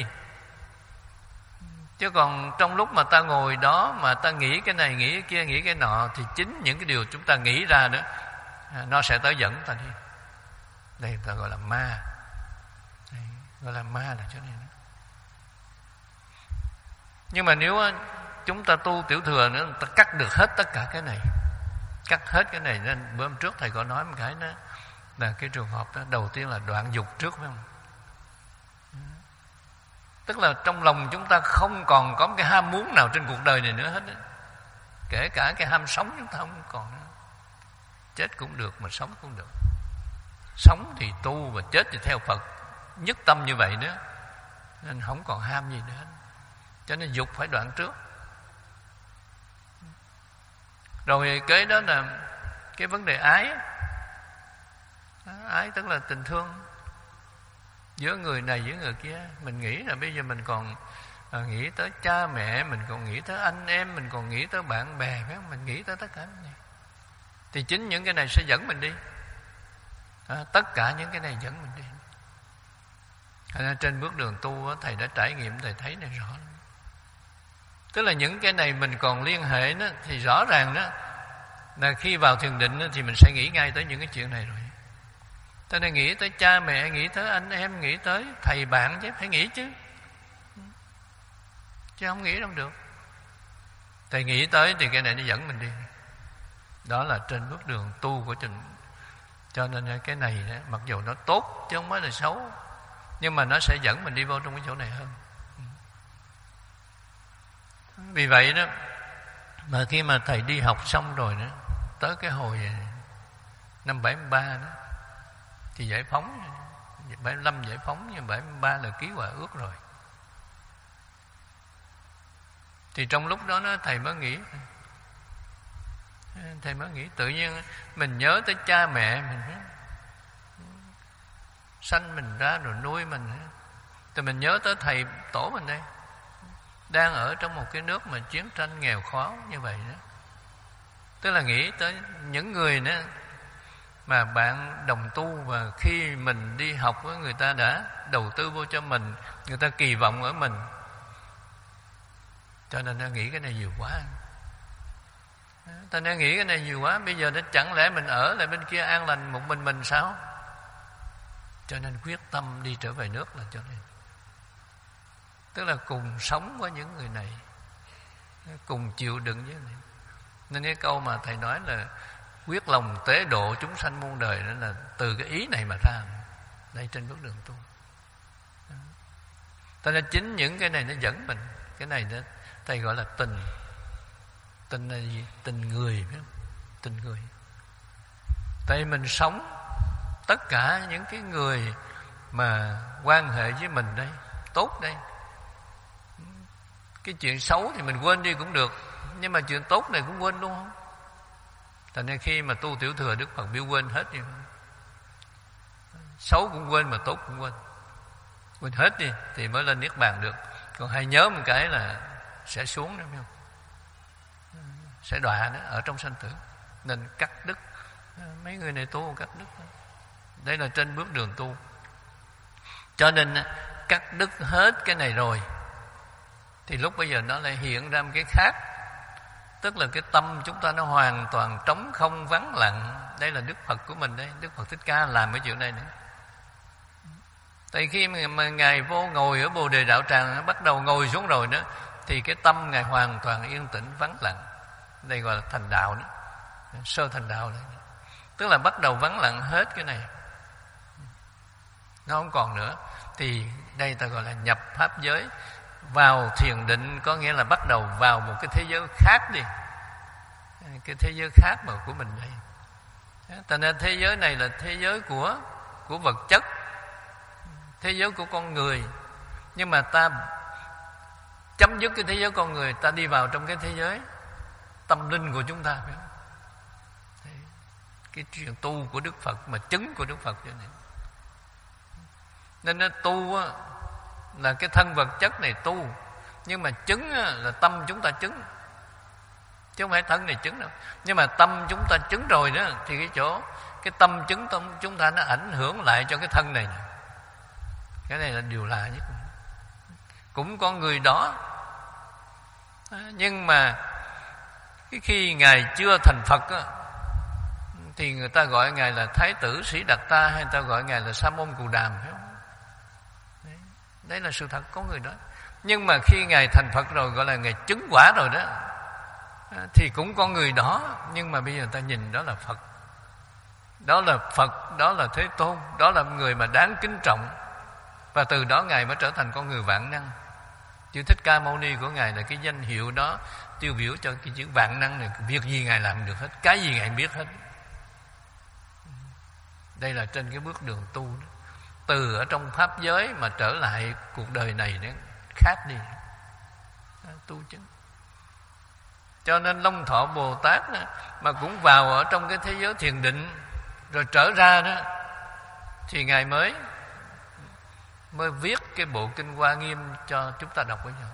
Chứ còn trong lúc mà ta ngồi đó mà ta nghĩ cái này, nghĩ cái kia, nghĩ cái nọ, thì chính những cái điều chúng ta nghĩ ra đó nó sẽ tới dẫn ta đi. Đây ta gọi là ma. Đây, gọi là ma là chỗ này đó. Nhưng mà nếu chúng ta tu tiểu thừa nữa, ta cắt được hết tất cả cái này, cắt hết cái này. Nên bữa hôm trước thầy có nói một cái đó là cái trường hợp đó, đầu tiên là đoạn dục trước, phải không? Tức là trong lòng chúng ta không còn có cái ham muốn nào trên cuộc đời này nữa hết đó. Kể cả cái ham sống chúng ta không còn nữa. Chết cũng được mà sống cũng được. Sống thì tu và chết thì theo Phật, nhất tâm như vậy đó. Nên không còn ham gì nữa. Cho nên dục phải đoạn trước. Rồi kế đó là cái vấn đề ái. Ái tức là tình thương giữa người này với người kia. Mình nghĩ là bây giờ mình còn à, nghĩ tới cha mẹ, mình còn nghĩ tới anh em, mình còn nghĩ tới bạn bè, phải không? Mình nghĩ tới tất cả những này. Thì chính những cái này sẽ dẫn mình đi. À, tất cả những cái này dẫn mình đi. À, trên bước đường tu đó, thầy đã trải nghiệm, thầy thấy này rõ lắm. Tức là những cái này mình còn liên hệ đó, thì rõ ràng đó là khi vào thiền định đó, thì mình sẽ nghĩ ngay tới những cái chuyện này rồi. Cho nên nghĩ tới cha mẹ, nghĩ tới anh em, nghĩ tới thầy bạn chứ, phải nghĩ chứ. Chứ không nghĩ đâu được. Thầy nghĩ tới thì cái này nó dẫn mình đi. Đó là trên bước đường tu của trình. Cho nên cái này đó, mặc dù nó tốt chứ không phải là xấu, nhưng mà nó sẽ dẫn mình đi vô trong cái chỗ này hơn. Vì vậy đó, mà khi mà thầy đi học xong rồi đó, tới cái hồi năm bảy mươi ba đó, thì giải phóng, bảy mươi lăm giải phóng, nhưng bảy mươi ba là ký hòa ước rồi. Thì trong lúc đó, đó thầy mới nghĩ, thầy mới nghĩ tự nhiên mình nhớ tới cha mẹ mình, sanh mình ra rồi nuôi mình, thì mình nhớ tới thầy tổ mình đây, đang ở trong một cái nước mà chiến tranh nghèo khó như vậy đó. Tức là nghĩ tới những người nữa mà bạn đồng tu, và khi mình đi học với người ta đã đầu tư vô cho mình, người ta kỳ vọng ở mình, cho nên nó nghĩ cái này nhiều quá. Ta nên nghĩ cái này nhiều quá. Bây giờ nó chẳng lẽ mình ở lại bên kia an lành một mình mình sao? Cho nên quyết tâm đi trở về nước là cho nên. Tức là cùng sống với những người này, cùng chịu đựng với này. Nên cái câu mà thầy nói là quyết lòng tế độ chúng sanh muôn đời, đó là từ cái ý này mà ra. Đây trên bước đường tu. Cho nên chính những cái này nó dẫn mình. Cái này đó thầy gọi là tình. Tình là gì? Tình người, phải không? Tình người. Tại mình sống, tất cả những cái người mà quan hệ với mình đây, tốt đây, cái chuyện xấu thì mình quên đi cũng được, nhưng mà chuyện tốt này cũng quên luôn không? Tại nên khi mà tu tiểu thừa, Đức Phật biểu quên hết đi. Xấu cũng quên mà tốt cũng quên. Quên hết đi thì mới lên Niết Bàn được. Còn hay nhớ một cái là sẽ xuống đó, phải không? Sẽ đọa đó, ở trong sanh tử. Nên cắt đứt. Mấy người này tu cắt đứt. Đây là trên bước đường tu. Cho nên cắt đứt hết cái này rồi, thì lúc bây giờ nó lại hiện ra một cái khác. Tức là cái tâm chúng ta nó hoàn toàn trống không, vắng lặng. Đây là Đức Phật của mình đây. Đức Phật Thích Ca làm cái chuyện này nữa. Tại khi mà Ngài vô ngồi ở Bồ Đề Đạo Tràng, bắt đầu ngồi xuống rồi đó, thì cái tâm Ngài hoàn toàn yên tĩnh, vắng lặng. Đây gọi là thành đạo đó. Sơ thành đạo đấy. Tức là bắt đầu vắng lặng hết cái này, nó không còn nữa. Thì đây ta gọi là nhập pháp giới. vào thiền định có nghĩa là bắt đầu vào một cái thế giới khác đi, cái thế giới khác mà của mình đây. Thành ra thế giới này là thế giới của của vật chất, thế giới của con người, nhưng mà ta chấm dứt cái thế giới con người, ta đi vào trong cái thế giới tâm linh của chúng ta, phải không? Thế, cái chuyện tu của Đức Phật mà chứng của Đức Phật vậy này. Nên nó tu á, là cái thân vật chất này tu, nhưng mà chứng á, là tâm chúng ta chứng, chứ không phải thân này chứng đâu. Nhưng mà tâm chúng ta chứng rồi đó, thì cái chỗ cái tâm chứng tâm chúng ta nó ảnh hưởng lại cho cái thân này. Cái này là điều lạ nhất. Cũng có người đó, nhưng mà cái khi Ngài chưa thành Phật á, thì người ta gọi Ngài là Thái tử Sĩ Đạt Ta, hay người ta gọi Ngài là Sa môn Cù Đàm, phải không? Đấy, đấy là sự thật, có người đó. Nhưng mà khi Ngài thành Phật rồi, gọi là Ngài chứng quả rồi đó, thì cũng có người đó, nhưng mà bây giờ người ta nhìn đó là Phật. Đó là Phật, đó là Thế Tôn, đó là người mà đáng kính trọng. Và từ đó Ngài mới trở thành con người vạn năng. Chữ Thích Ca Mâu Ni của Ngài là cái danh hiệu đó tiêu biểu cho cái chữ vạn năng này. Việc gì Ngài làm được hết, cái gì Ngài biết hết. Đây là trên cái bước đường tu đó. Từ ở trong pháp giới mà trở lại cuộc đời này nó khác đi, tu chứng. Cho nên Long Thọ Bồ Tát đó, mà cũng vào ở trong cái thế giới thiền định rồi trở ra đó, thì Ngài mới mới viết cái bộ Kinh Hoa Nghiêm cho chúng ta đọc với nhau.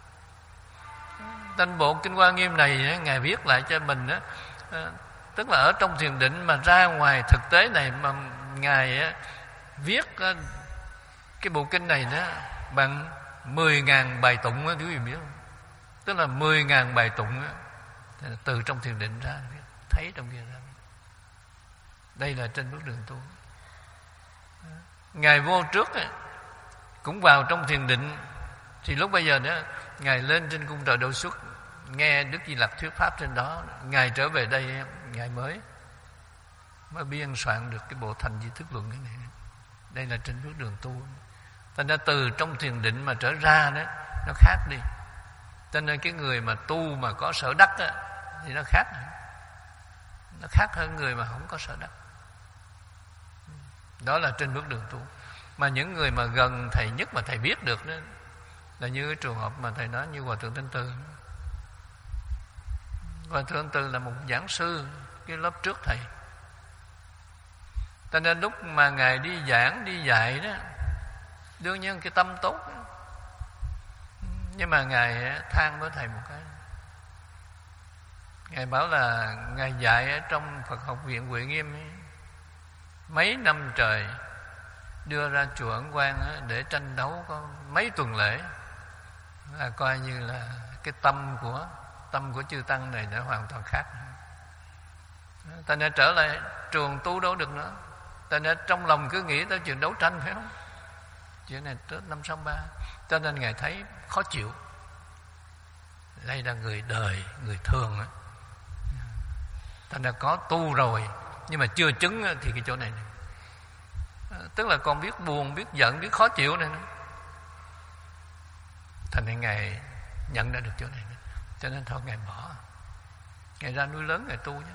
Tên bộ Kinh Hoa Nghiêm này Ngài viết lại cho mình đó, tức là ở trong thiền định mà ra ngoài thực tế này mà Ngài viết cái bộ kinh này đó bằng mười ngàn bài tụng đó, quý vị biết không? Tức là mười ngàn bài tụng đó, từ trong thiền định ra, thấy trong kia ra. Đây là trên bước đường tu. Ngài vô trước ấy, cũng vào trong thiền định, thì lúc bây giờ đó Ngài lên trên cung trời Đô Xuất, nghe Đức Di Lặc thuyết pháp trên đó. Ngài trở về đây, Ngài mới mới biên soạn được cái bộ Thành Di Thức Luận cái này. Đây là trên bước đường tu. Thành ra từ trong thiền định mà trở ra đó, nó khác đi. Cho nên cái người mà tu mà có sở đắc đó, thì nó khác. Nó khác hơn người mà không có sở đắc. Đó là trên bước đường tu. Mà những người mà gần Thầy nhất mà Thầy biết được đó, là như cái trường hợp mà Thầy nói như Hòa Thượng Thanh Từ. Hòa Thượng Thanh Từ là một giảng sư cái lớp trước Thầy. Cho nên lúc mà Ngài đi giảng, đi dạy đó, đương nhiên cái tâm tốt đó. Nhưng mà Ngài than với Thầy một cái. Ngài bảo là Ngài dạy ở trong Phật học viện Huệ Nghiêm ấy, mấy năm trời, đưa ra chùa Ấn Quang để tranh đấu có mấy tuần lễ, là coi như là cái tâm của tâm của chư tăng này đã hoàn toàn khác. Ta nên trở lại trường tu đâu được nữa. Ta nên trong lòng cứ nghĩ tới chuyện đấu tranh, phải không? Chuyện này tới năm sáu ba, cho nên Ngài thấy khó chịu. Đây là người đời, người thường á. Ta đã có tu rồi nhưng mà chưa chứng thì cái chỗ này, này. Tức là còn biết buồn, biết giận, biết khó chịu này nữa. Thành nên Ngài nhận ra được chỗ này nữa. Cho nên thôi Ngài bỏ. Ngài ra núi lớn Ngài tu nhé.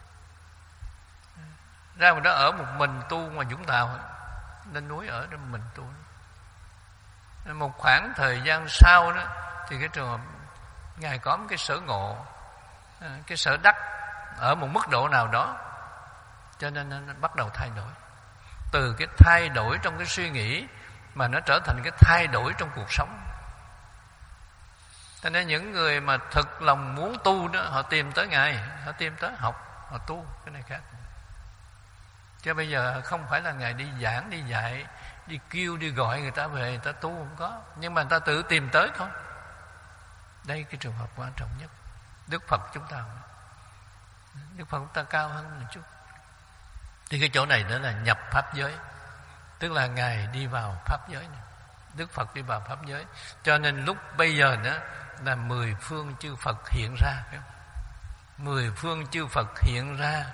Ra ngoài đó ở một mình tu ngoài Vũng Tàu, lên núi ở trong mình tu. Một khoảng thời gian sau đó thì cái trường hợp Ngài có một cái sở ngộ, cái sở đắc ở một mức độ nào đó, cho nên nó bắt đầu thay đổi. Từ cái thay đổi trong cái suy nghĩ mà nó trở thành cái thay đổi trong cuộc sống. Cho nên những người mà thực lòng muốn tu đó, họ tìm tới Ngài, họ tìm tới học, họ tu. Cái này khác. Chứ bây giờ không phải là Ngài đi giảng, đi dạy, đi kêu, đi gọi người ta về, người ta tu không có. Nhưng mà người ta tự tìm tới thôi. Đây cái trường hợp quan trọng nhất. Đức Phật chúng ta, Đức Phật chúng ta cao hơn một chút. Thì cái chỗ này đó là nhập pháp giới. Tức là Ngài đi vào pháp giới này. Đức Phật đi vào pháp giới. Cho nên lúc bây giờ đó là mười phương chư Phật hiện ra, phải không? Mười phương chư Phật hiện ra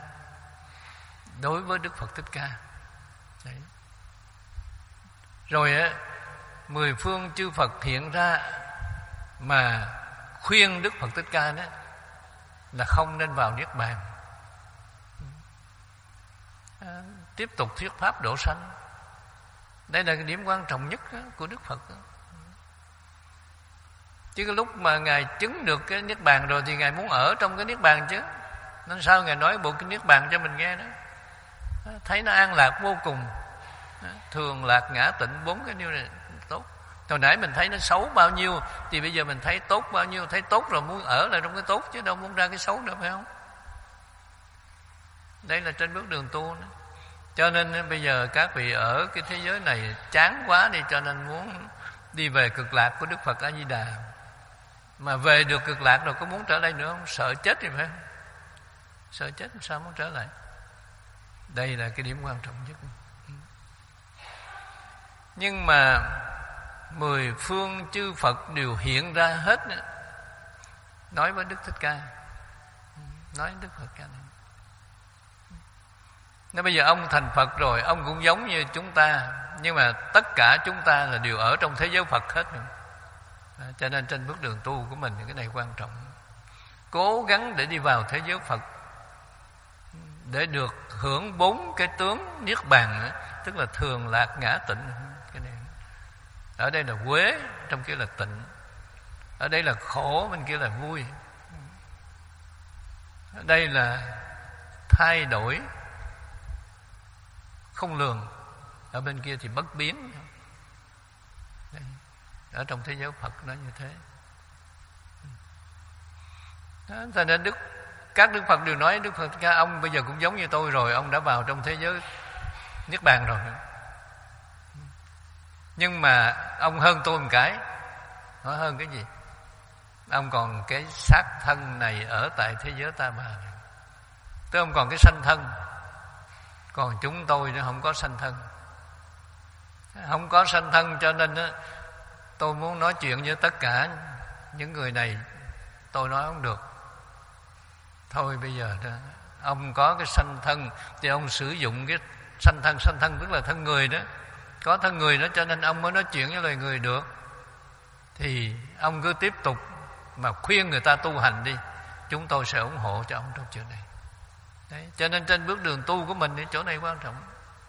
đối với Đức Phật Thích Ca. Đấy. Rồi á, mười phương chư Phật hiện ra mà khuyên Đức Phật Thích Ca đó là không nên vào niết bàn, à, tiếp tục thuyết pháp độ sanh. Đây là cái điểm quan trọng nhất đó, của Đức Phật đó. Chứ cái lúc mà Ngài chứng được cái niết bàn rồi thì Ngài muốn ở trong cái niết bàn chứ. Nên sao Ngài nói bộ kinh niết bàn cho mình nghe đó. Thấy nó an lạc vô cùng, thường lạc ngã tịnh, bốn cái điều này tốt. Hồi nãy mình thấy nó xấu bao nhiêu thì bây giờ mình thấy tốt bao nhiêu. Thấy tốt rồi muốn ở lại trong cái tốt chứ đâu muốn ra cái xấu nữa, phải không? Đây là trên bước đường tu đó. Cho nên bây giờ các vị ở cái thế giới này chán quá đi, cho nên muốn đi về cực lạc của Đức Phật A Di Đà. Mà về được cực lạc rồi có muốn trở lại nữa không? Sợ chết thì phải không? Sợ chết sao muốn trở lại? Đây là cái điểm quan trọng nhất. Nhưng mà mười phương chư Phật đều hiện ra hết nữa, nói với Đức Thích Ca, nói Đức Phật Ca. Nếu bây giờ ông thành Phật rồi, ông cũng giống như chúng ta, nhưng mà tất cả chúng ta là đều ở trong thế giới Phật hết rồi. À, cho nên trên bước đường tu của mình cái này quan trọng. Cố gắng để đi vào thế giới Phật, để được hưởng bốn cái tướng niết bàn, tức là thường lạc ngã tịnh. Cái này ở đây là quế, trong kia là tịnh. Ở đây là khổ, bên kia là vui. Ở đây là thay đổi không lường, ở bên kia thì bất biến. Đây. Ở trong thế giới Phật nó như thế. Đó, cho nên Đức các Đức Phật đều nói Đức Phật Ca, ông bây giờ cũng giống như tôi rồi, ông đã vào trong thế giới niết bàn rồi. Nhưng mà ông hơn tôi một cái. Nói hơn cái gì? Ông còn cái xác thân này ở tại thế giới ta bà này. Tức ông còn cái sanh thân. Còn chúng tôi nó không có sanh thân. Không có sanh thân cho nên đó, tôi muốn nói chuyện với tất cả những người này, tôi nói không được. Thôi bây giờ đó, ông có cái sanh thân thì ông sử dụng cái sanh thân. Sanh thân tức là thân người đó. Có thân người đó cho nên ông mới nói chuyện với loài người được. Thì ông cứ tiếp tục mà khuyên người ta tu hành đi, chúng tôi sẽ ủng hộ cho ông trong chuyện này. Đấy, cho nên trên bước đường tu của mình thì chỗ này quan trọng.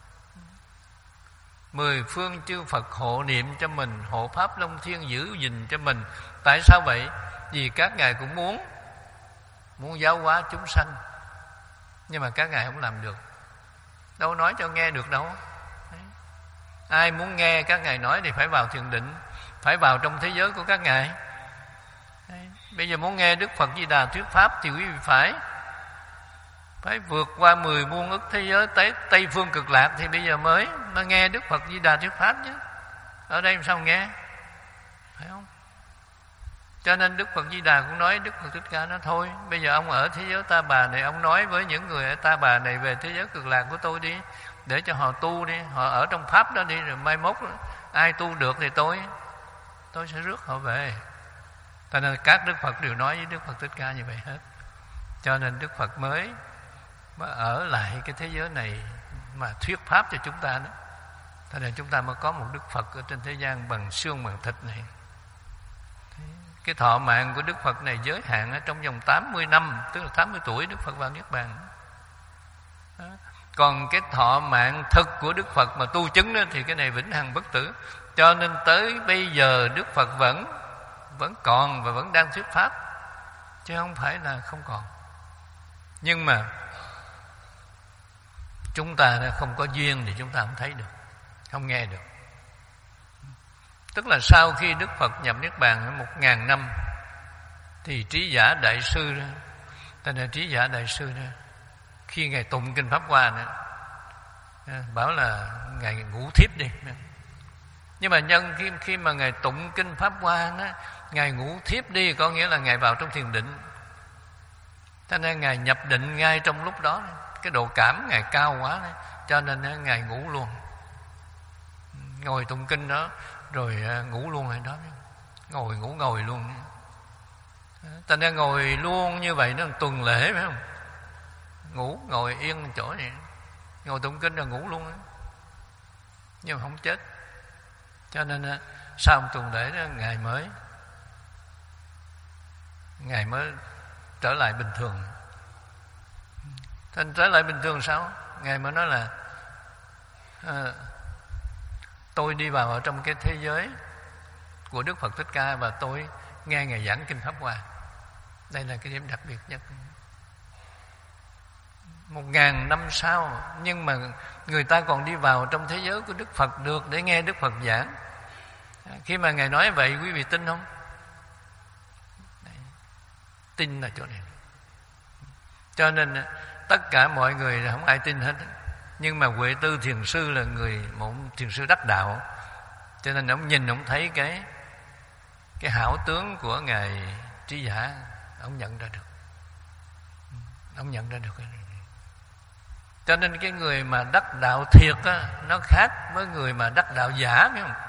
Mười phương chư Phật hộ niệm cho mình, hộ pháp Long Thiên giữ gìn cho mình. Tại sao vậy? Vì các ngài cũng muốn Muốn giáo hóa chúng sanh, nhưng mà các ngài không làm được. Đâu nói cho nghe được đâu. Đấy. Ai muốn nghe các ngài nói thì phải vào thiền định, phải vào trong thế giới của các ngài. Đấy. Bây giờ muốn nghe Đức Phật Di Đà thuyết pháp thì quý vị phải Phải vượt qua mười muôn ức thế giới tới Tây Phương Cực Lạc thì bây giờ mới mới nghe Đức Phật Di Đà thuyết pháp chứ. Ở đây làm sao nghe? Phải không? Cho nên Đức Phật Di Đà cũng nói, Đức Phật Thích Ca nói thôi, bây giờ ông ở thế giới Ta Bà này, ông nói với những người ở Ta Bà này về thế giới Cực Lạc của tôi đi, để cho họ tu đi, họ ở trong pháp đó đi, rồi mai mốt ai tu được thì tôi tôi sẽ rước họ về. Cho nên các Đức Phật đều nói với Đức Phật Thích Ca như vậy hết. Cho nên Đức Phật mới mới ở lại cái thế giới này mà thuyết pháp cho chúng ta đó. Cho nên chúng ta mới có một Đức Phật ở trên thế gian bằng xương bằng thịt này. Cái thọ mạng của Đức Phật này giới hạn ở trong vòng tám mươi năm, tức là tám mươi tuổi Đức Phật vào Niết Bàn. Đó. Còn cái thọ mạng thực của Đức Phật mà tu chứng đó, thì cái này vĩnh hằng bất tử. Cho nên tới bây giờ Đức Phật vẫn vẫn còn và vẫn đang thuyết pháp, chứ không phải là không còn. Nhưng mà chúng ta đã không có duyên thì chúng ta không thấy được, không nghe được. Tức là sau khi Đức Phật nhập Niết Bàn một ngàn năm thì Trí Giả Đại Sư đó, tên là Trí Giả Đại Sư đó, khi Ngài tụng Kinh Pháp Hoa đó, bảo là Ngài ngủ thiếp đi. Nhưng mà nhân khi, khi mà Ngài tụng Kinh Pháp Hoa đó, Ngài ngủ thiếp đi có nghĩa là Ngài vào trong thiền định. Cho nên Ngài nhập định ngay trong lúc đó. Cái độ cảm Ngài cao quá đó, cho nên Ngài ngủ luôn. Ngồi tụng kinh đó rồi ngủ luôn rồi đó. Ngồi ngủ ngồi luôn. Cho nên ngồi luôn như vậy nó tuần lễ phải không? Ngủ ngồi yên chỗ này, ngồi tụng kinh rồi ngủ luôn đó. Nhưng mà không chết. Cho nên sau một tuần lễ đó ngài mới ngài mới trở lại bình thường. Thành trở lại bình thường sao? Ngài mới nói là à, tôi đi vào ở trong cái thế giới của Đức Phật Thích Ca và tôi nghe ngài giảng kinh Pháp Hoa. Đây là cái điểm đặc biệt nhất. Một ngàn năm sau, nhưng mà người ta còn đi vào trong thế giới của Đức Phật được để nghe Đức Phật giảng. Khi mà ngài nói vậy, quý vị tin không? Đấy. Tin là chỗ này. Cho nên tất cả mọi người không ai tin hết. Nhưng mà Huệ Tư Thiền Sư là người một thiền sư đắc đạo, cho nên ông nhìn ông thấy cái cái hảo tướng của ngài Trí Giả, ông nhận ra được. Ông nhận ra được cái này. Cho nên cái người mà đắc đạo thiệt á, nó khác với người mà đắc đạo giả, biết không?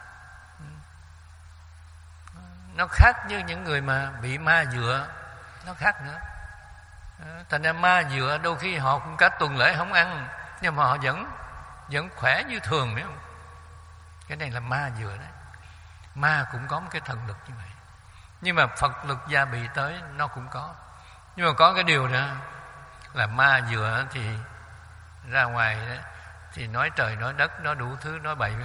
Nó khác với những người mà bị ma dựa, nó khác nữa. Thành ra ma dựa đôi khi họ cũng cả tuần lễ không ăn, nhưng mà họ vẫn vẫn khỏe như thường, biết không? Cái này là ma dựa đấy. Ma cũng có một cái thần lực như vậy, nhưng mà Phật lực gia bị tới nó cũng có. Nhưng mà có cái điều đó là ma dựa thì ra ngoài đó, thì nói trời nói đất, nói đủ thứ, nói bậy.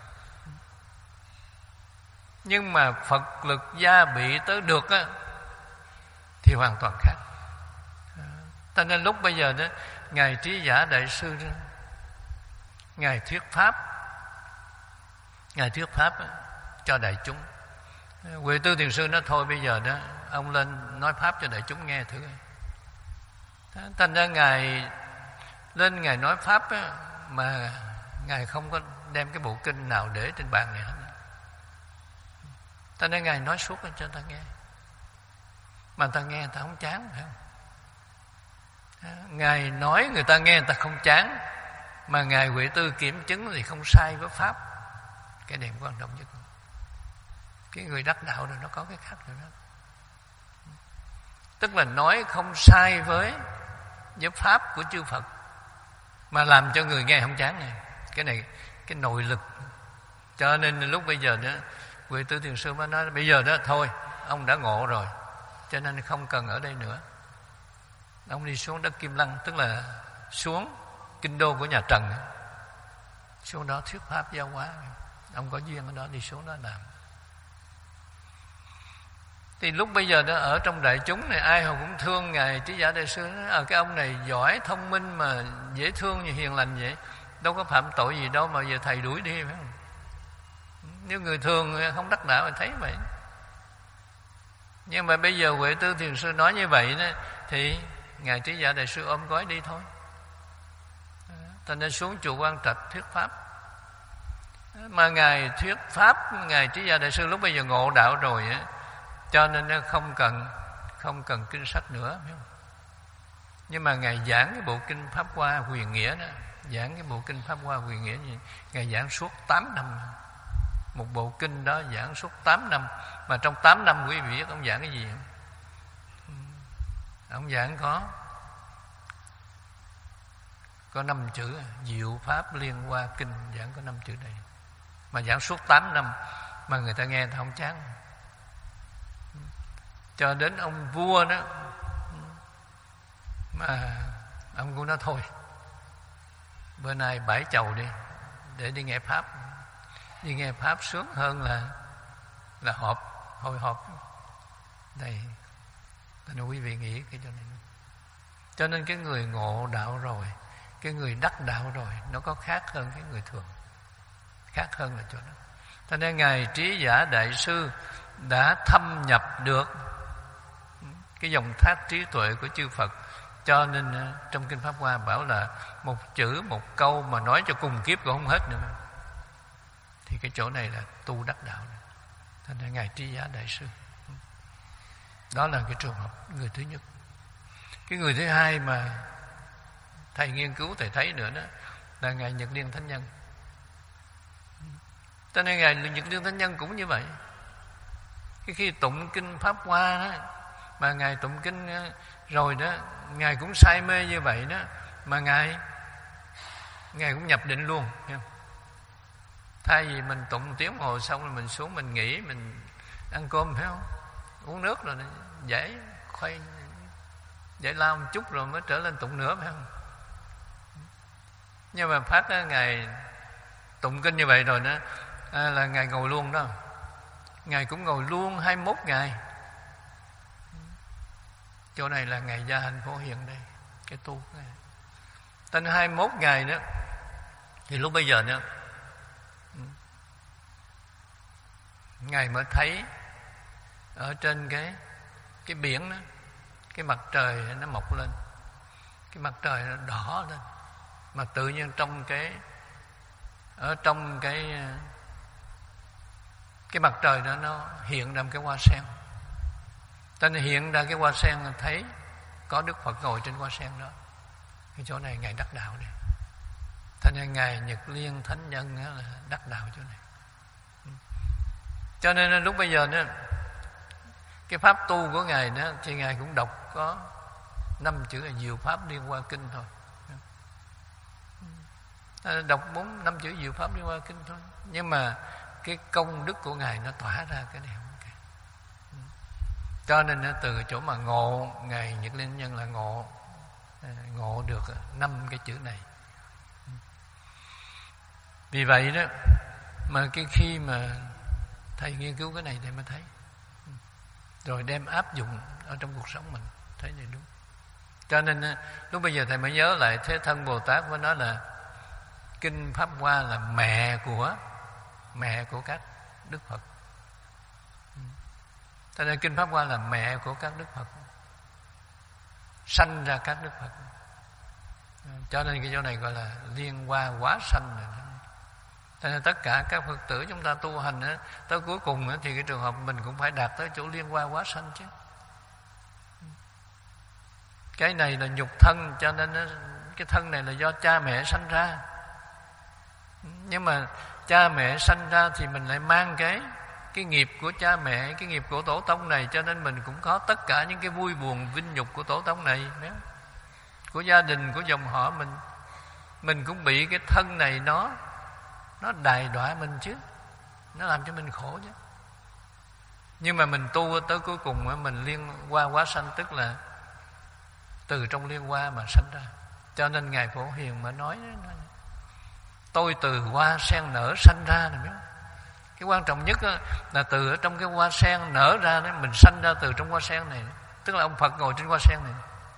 Nhưng mà Phật lực gia bị tới được á, thì hoàn toàn khác. Cho nên lúc bây giờ đó, ngài Trí Giả Đại Sư đó, ngài thuyết pháp, ngài thuyết pháp đó, cho đại chúng. Huệ Tư Thiền Sư nói thôi bây giờ đó ông lên nói pháp cho đại chúng nghe thử. Thành ra ngài lên ngài nói pháp á, mà ngài không có đem cái bộ kinh nào để trên bàn này hết. Cho nên ngài nói suốt cho ta nghe, mà ta nghe ta không chán, phải không? Ngài nói người ta nghe người ta không chán, mà ngài Huệ Tư kiểm chứng thì không sai với pháp. Cái điểm quan trọng nhất. Cái người đắc đạo rồi nó có cái khác rồi đó. Tức là nói không sai với với pháp của chư Phật, mà làm cho người nghe không chán này. Cái này cái nội lực. Cho nên lúc bây giờ đó Huệ Tư Thiền Sư mới nói bây giờ đó thôi, ông đã ngộ rồi, cho nên không cần ở đây nữa. Ông đi xuống đất Kim Lăng, tức là xuống kinh đô của nhà Trần, xuống đó thuyết pháp giáo hóa. Ông có duyên ở đó đi xuống đó làm. Thì lúc bây giờ đó ở trong đại chúng này ai họ cũng thương ngài Trí Giả Đại Sư. Nói, à, cái ông này giỏi thông minh mà dễ thương như hiền lành vậy, đâu có phạm tội gì đâu mà giờ thầy đuổi đi, phải không? Nếu người thường không đắc đạo thì thấy vậy. Nhưng mà bây giờ Huệ Tư Thiền Sư nói như vậy đó, thì ngài Trí Giả Đại Sư ôm gói đi thôi. Thành nên xuống chùa Quang Trạch thuyết pháp. Mà ngài thuyết pháp, ngài Trí Giả Đại Sư lúc bây giờ ngộ đạo rồi á, cho nên nó không cần không cần kinh sách nữa, phải không? Nhưng mà ngài giảng cái bộ kinh Pháp Hoa Huyền Nghĩa đó, giảng cái bộ kinh Pháp Hoa Huyền Nghĩa gì, ngài giảng suốt tám năm. Một bộ kinh đó giảng suốt tám năm. Mà trong tám năm quý vị biết ông giảng cái gì không? Ông giảng có có năm chữ Diệu Pháp Liên Hoa Kinh, giảng có năm chữ này. Mà giảng suốt tám năm mà người ta nghe ta không chán. Cho đến ông vua đó mà ông cũng nói thôi, bữa nay bãi chầu đi để đi nghe pháp. Đi nghe pháp sướng hơn là là họp, hội họp đây. Nên quý vị nghĩ cái chỗ này. Cho nên cái người ngộ đạo rồi, cái người đắc đạo rồi, nó có khác hơn cái người thường. Khác hơn là chỗ đó. Cho nên ngài Trí Giả Đại Sư đã thâm nhập được cái dòng thác trí tuệ của chư Phật. Cho nên trong kinh Pháp Hoa bảo là một chữ một câu mà nói cho cùng kiếp cũng không hết nữa. Thì cái chỗ này là tu đắc đạo. Cho nên ngài Trí Giả Đại Sư, đó là cái trường hợp người thứ nhất. Cái người thứ hai mà thầy nghiên cứu thầy thấy nữa đó là ngài Nhật Liên Thánh Nhân. Cho nên ngài Nhật Liên Thánh Nhân cũng như vậy. Cái khi tụng kinh Pháp Hoa đó, mà ngài tụng kinh rồi đó, ngài cũng say mê như vậy đó, mà ngài ngài cũng nhập định luôn, thấy không? Thay vì mình tụng tiếng hồ xong rồi mình xuống mình nghỉ, mình ăn cơm phải không, uống nước rồi giải khuây giải lao một chút rồi mới trở lên tụng nữa phải không? Nhưng mà Pháp á, Ngài tụng kinh như vậy rồi đó à, là Ngài ngồi luôn đó. Ngài cũng ngồi luôn hai mươi mốt ngày. Chỗ này là Ngài Gia Hạnh Phổ Hiền đây, cái tu này. Tên hai mươi mốt ngày đó thì lúc bây giờ nữa Ngài mới thấy ở trên cái cái biển đó, cái mặt trời nó mọc lên, cái mặt trời nó đỏ lên, mà tự nhiên trong cái ở trong cái cái mặt trời đó nó hiện ra một cái hoa sen. Tên hiện ra cái hoa sen thấy có Đức Phật ngồi trên hoa sen đó. Cái chỗ này Ngài đắc đạo đây. Thành ra Ngài Nhật Liên Thánh Nhân là đắc đạo chỗ này. Cho nên lúc bây giờ đó, cái pháp tu của Ngài đó thì Ngài cũng đọc có năm chữ là Diệu Pháp Liên Hoa Kinh thôi. Đọc bốn năm chữ Diệu Pháp Liên Hoa Kinh thôi. Nhưng mà cái công đức của Ngài nó tỏa ra cái này không kể. Cho nên từ chỗ mà ngộ, Ngài Nhật Liên Nhân là ngộ ngộ được năm cái chữ này. Vì vậy đó mà cái khi mà thầy nghiên cứu cái này thầy mới thấy, rồi đem áp dụng ở trong cuộc sống mình, thấy này đúng. Cho nên lúc bây giờ thầy mới nhớ lại Thế Thân Bồ Tát mới nói là Kinh Pháp Hoa là mẹ của mẹ của các Đức Phật. Cho nên Kinh Pháp Hoa là mẹ của các Đức Phật, sanh ra các Đức Phật. Cho nên cái chỗ này gọi là liên hoa hóa sanh này. Cho nên tất cả các Phật tử chúng ta tu hành á, tới cuối cùng á, thì cái trường hợp mình cũng phải đạt tới chỗ liên hoa hóa sanh chứ. Cái này là nhục thân, cho nên á, cái thân này là do cha mẹ sanh ra. Nhưng mà cha mẹ sanh ra thì mình lại mang cái cái nghiệp của cha mẹ, cái nghiệp của tổ tông này, cho nên mình cũng có tất cả những cái vui buồn vinh nhục của tổ tông này, của gia đình, của dòng họ mình. Mình cũng bị cái thân này nó nó đày đọa mình chứ, nó làm cho mình khổ chứ. Nhưng mà mình tu tới cuối cùng mình liên hoa hóa sanh, tức là từ trong liên hoa mà sanh ra. Cho nên Ngài Phổ Hiền mà nói tôi từ hoa sen nở sanh ra này, biết không? Cái quan trọng nhất là từ ở trong cái hoa sen nở ra đó, mình sanh ra từ trong hoa sen này, tức là ông Phật ngồi trên hoa sen này.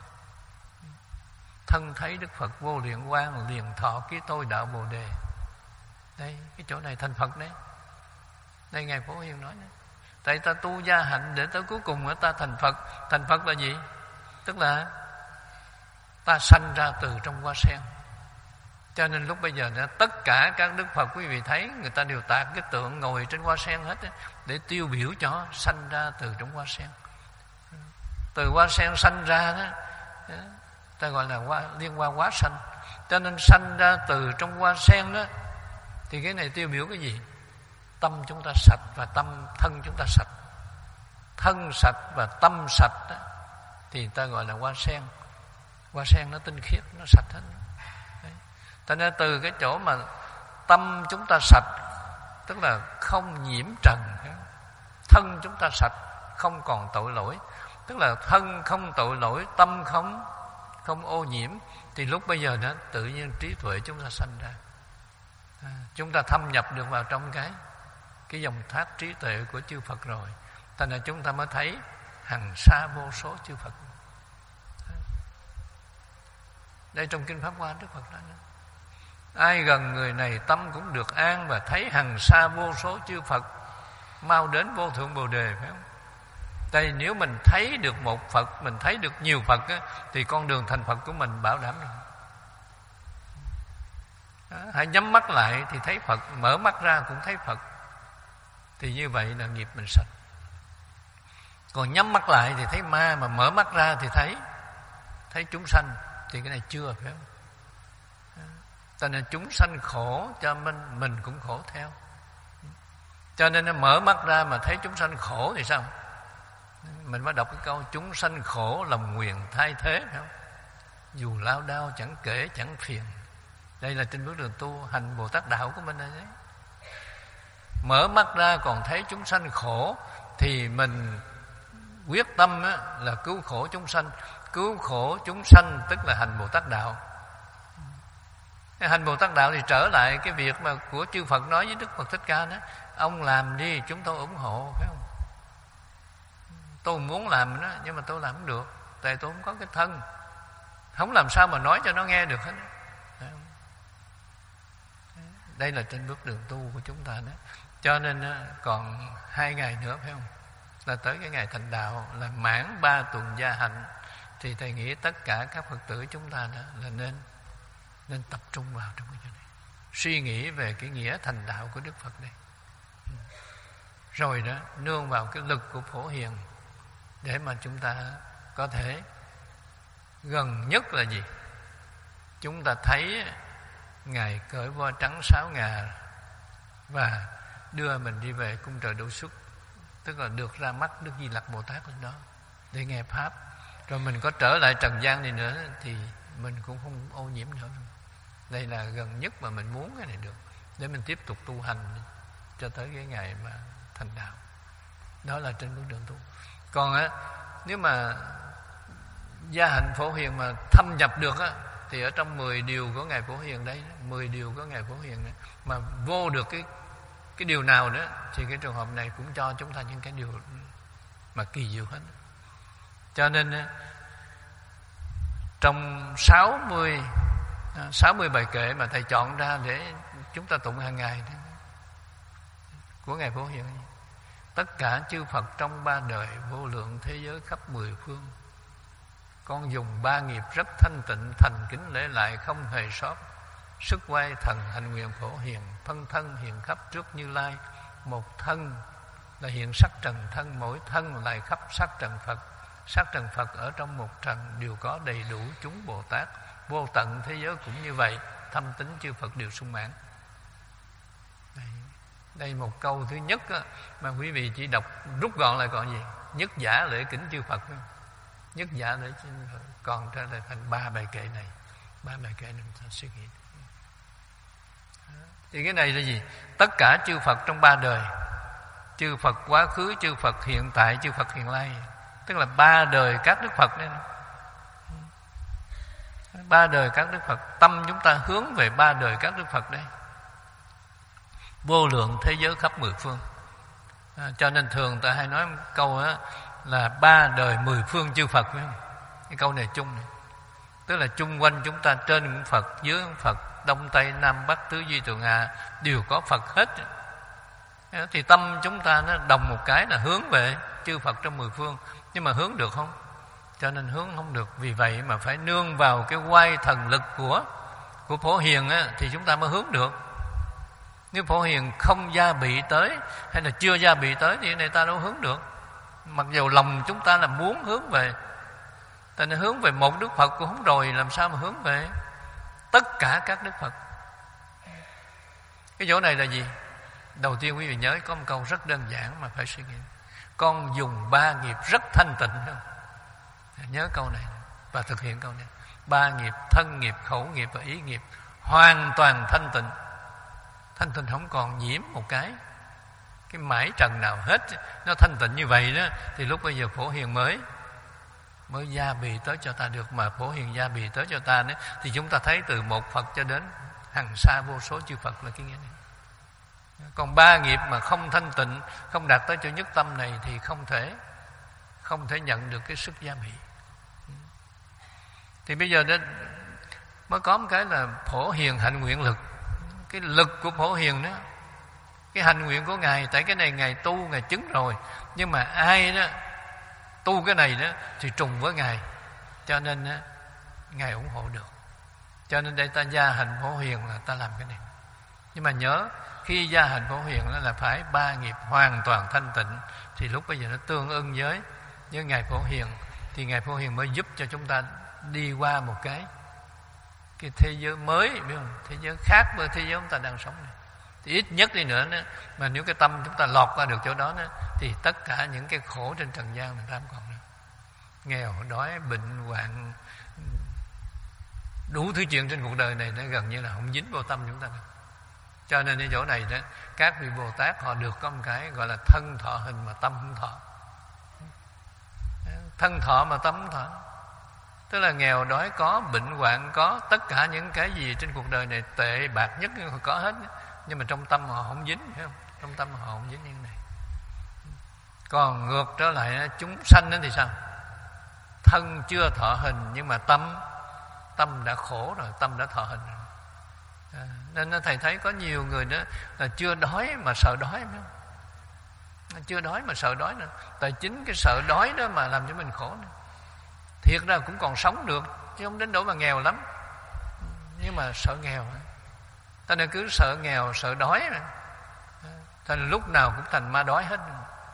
Thân thấy Đức Phật vô lượng quang, liền thọ ký tôi đạo Bồ Đề. Đây, cái chỗ này thành Phật đấy. Đây Ngài Phổ Hiền nói đấy. Tại ta tu gia hạnh để tới cuối cùng ta thành Phật. Thành Phật là gì? Tức là ta sanh ra từ trong hoa sen. Cho nên lúc bây giờ đó, tất cả các Đức Phật quý vị thấy người ta đều tạc cái tượng ngồi trên hoa sen hết ấy, để tiêu biểu cho sanh ra từ trong hoa sen. Từ hoa sen sanh ra đó, ta gọi là hoa, liên hoa hóa sanh. Cho nên sanh ra từ trong hoa sen đó, thì cái này tiêu biểu cái gì? Tâm chúng ta sạch và tâm thân chúng ta sạch. Thân sạch và tâm sạch đó, thì ta gọi là hoa sen. Hoa sen nó tinh khiết, nó sạch hết. Cho nên từ cái chỗ mà tâm chúng ta sạch, tức là không nhiễm trần, thân chúng ta sạch, không còn tội lỗi, tức là thân không tội lỗi, tâm không không ô nhiễm, thì lúc bây giờ đó tự nhiên trí tuệ chúng ta sanh ra. À, chúng ta thâm nhập được vào trong cái cái dòng thác trí tuệ của chư Phật rồi, thành ra chúng ta mới thấy hằng sa vô số chư Phật. Đây trong Kinh Pháp Hoa Đức Phật nói: ai gần người này tâm cũng được an, và thấy hằng sa vô số chư Phật mau đến vô thượng Bồ Đề, phải không? Tại nếu mình thấy được một Phật, mình thấy được nhiều Phật á, thì con đường thành Phật của mình bảo đảm rồi. Đó, hãy nhắm mắt lại thì thấy Phật, mở mắt ra cũng thấy Phật, thì như vậy là nghiệp mình sạch. Còn nhắm mắt lại thì thấy ma, mà mở mắt ra thì thấy thấy chúng sanh, thì cái này chưa, phải không? Cho nên chúng sanh khổ, cho mình mình cũng khổ theo. Cho nên nó mở mắt ra mà thấy chúng sanh khổ thì sao? Mình mới đọc cái câu chúng sanh khổ lòng nguyện thay thế, phải không? Dù lao đao chẳng kể chẳng phiền. Đây là trên bước đường tu hành Bồ Tát đạo của mình này đấy. mở mắt ra còn thấy chúng sanh khổ thì mình quyết tâm á, là cứu khổ chúng sanh. Cứu khổ chúng sanh tức là hành Bồ Tát đạo. Hành Bồ Tát đạo thì trở lại cái việc mà của chư Phật nói với Đức Phật Thích Ca đó: ông làm đi, chúng tôi ủng hộ, phải không? Tôi muốn làm đó, nhưng mà tôi làm không được, tại tôi không có cái thân, không làm sao mà nói cho nó nghe được hết. Đây là trên bước đường tu của chúng ta đó. Cho nên còn hai ngày nữa, phải không, là tới cái ngày thành đạo, là mãn ba tuần gia hạnh. Thì thầy nghĩ tất cả các Phật tử chúng ta đó là nên nên tập trung vào trong cái chuyện này, suy nghĩ về cái nghĩa thành đạo của Đức Phật đây, rồi đó nương vào cái lực của Phổ Hiền để mà chúng ta có thể gần nhất là gì? Chúng ta thấy Ngài cởi voi trắng sáu ngà và đưa mình đi về cung trời Độ Xuất, tức là được ra mắt Đức Di Lặc Bồ Tát lên đó để nghe Pháp. Rồi mình có trở lại trần gian này nữa thì mình cũng không ô nhiễm nữa. Đây là gần nhất mà mình muốn cái này được, để mình tiếp tục tu hành cho tới cái ngày mà thành đạo. Đó là trên bước đường tu. Còn á, nếu mà gia hạnh Phổ Hiền mà thâm nhập được á, thì ở trong mười điều của Ngài Phổ Hiền đây, mười điều của Ngài Phổ Hiền này, mà vô được cái cái điều nào nữa thì cái trường hợp này cũng cho chúng ta những cái điều mà kỳ diệu hết. Cho nên trong sáu mươi sáu mươi bài kệ mà thầy chọn ra để chúng ta tụng hàng ngày của Ngài Phổ Hiền: tất cả chư Phật trong ba đời, vô lượng thế giới khắp mười phương, con dùng ba nghiệp rất thanh tịnh, thành kính lễ lại không hề sót. Sức quay thần hành nguyện Phổ Hiền, phân thân hiện khắp trước Như Lai. Một thân là hiện sắc trần thân, mỗi thân lại khắp sắc trần Phật. Sắc trần Phật ở trong một trần đều có đầy đủ chúng Bồ Tát. Vô tận thế giới cũng như vậy, thâm tính chư Phật đều sung mãn. Đây, đây một câu thứ nhất á, mà quý vị chỉ đọc rút gọn lại còn gì? Nhất giả lễ kính chư Phật. Nhất giả lễ kính Phật. Còn ra lại thành ba bài kệ này. Ba bài kệ này ta suy nghĩ. Thì cái này là gì? Tất cả chư Phật trong ba đời, chư Phật quá khứ, chư Phật hiện tại, chư Phật hiện lai, tức là ba đời các Đức Phật đấy. Ba đời các Đức Phật, tâm chúng ta hướng về ba đời các Đức Phật đấy. Vô lượng thế giới khắp mười phương. À, cho nên thường ta hay nói một câu á, là ba đời mười phương chư Phật, phải không? Cái câu này chung này. Tức là chung quanh chúng ta, trên cũng Phật, dưới cũng Phật, đông tây nam bắc tứ duy tường hà đều có Phật hết. Thì tâm chúng ta nó đồng một cái là hướng về chư Phật trong mười phương. Nhưng mà hướng được không? Cho nên hướng không được. Vì vậy mà phải nương vào cái quay thần lực của của Phổ Hiền á, thì chúng ta mới hướng được. Nếu Phổ Hiền không gia bị tới, hay là chưa gia bị tới, thì này ta đâu hướng được. Mặc dù lòng chúng ta là muốn hướng về, ta nên hướng về một Đức Phật cũng không, rồi làm sao mà hướng về tất cả các Đức Phật. Cái chỗ này là gì? Đầu tiên quý vị nhớ có một câu rất đơn giản mà phải suy nghĩ: con dùng ba nghiệp rất thanh tịnh, không? Nhớ câu này và thực hiện câu này. Ba nghiệp: thân nghiệp, khẩu nghiệp và ý nghiệp hoàn toàn thanh tịnh. Thanh tịnh không còn nhiễm một cái cái mãi trần nào hết. Nó thanh tịnh như vậy đó, thì lúc bây giờ Phổ Hiền mới mới gia bì tới cho ta được. Mà Phổ Hiền gia bì tới cho ta đó, thì chúng ta thấy từ một Phật cho đến hằng sa vô số chư Phật là cái nghĩa này. Còn ba nghiệp mà không thanh tịnh, không đạt tới chỗ nhất tâm này, thì không thể không thể nhận được cái sức gia bị. Thì bây giờ đó mới có một cái là Phổ Hiền hạnh nguyện lực. Cái lực của Phổ Hiền đó, cái hành nguyện của Ngài, tại cái này Ngài tu, Ngài chứng rồi. Nhưng mà ai đó tu cái này đó thì trùng với Ngài, cho nên đó, Ngài ủng hộ được. Cho nên đây ta gia hành Phổ Hiền là ta làm cái này. Nhưng mà nhớ, khi gia hành Phổ Hiền là phải ba nghiệp hoàn toàn thanh tịnh, thì lúc bây giờ nó tương ưng với với Ngài Phổ Hiền, thì Ngài Phổ Hiền mới giúp cho chúng ta đi qua một cái cái thế giới mới, biết không? Thế giới khác với thế giới chúng ta đang sống này. Thì ít nhất đi nữa đó, mà nếu cái tâm chúng ta lọt qua được chỗ đó, đó thì tất cả những cái khổ trên trần gian người ta không còn nữa. Nghèo, đói, bệnh, hoạn, đủ thứ chuyện trên cuộc đời này nó gần như là không dính vô tâm chúng ta được. Cho nên ở chỗ này đó, các vị Bồ Tát họ được có một cái gọi là thân thọ hình mà tâm không thọ. Thân thọ mà tâm không thọ, tức là nghèo đói có, bệnh hoạn có, tất cả những cái gì trên cuộc đời này tệ bạc nhất họ có hết, nhưng mà trong tâm họ không dính, phải không? Trong tâm họ không dính như thế này. Còn ngược trở lại chúng sanh thì sao? Thân chưa thọ hình nhưng mà tâm tâm đã khổ rồi, tâm đã thọ hình rồi. À, nên thầy thấy có nhiều người đó là chưa đói mà sợ đói, phải không? Chưa đói mà sợ đói nữa. Tại chính cái sợ đói đó mà làm cho mình khổ nữa. Thiệt ra cũng còn sống được, chứ không đến nỗi mà nghèo lắm, nhưng mà sợ nghèo. Ta nên cứ sợ nghèo, sợ đói rồi. Thành lúc nào cũng thành ma đói hết.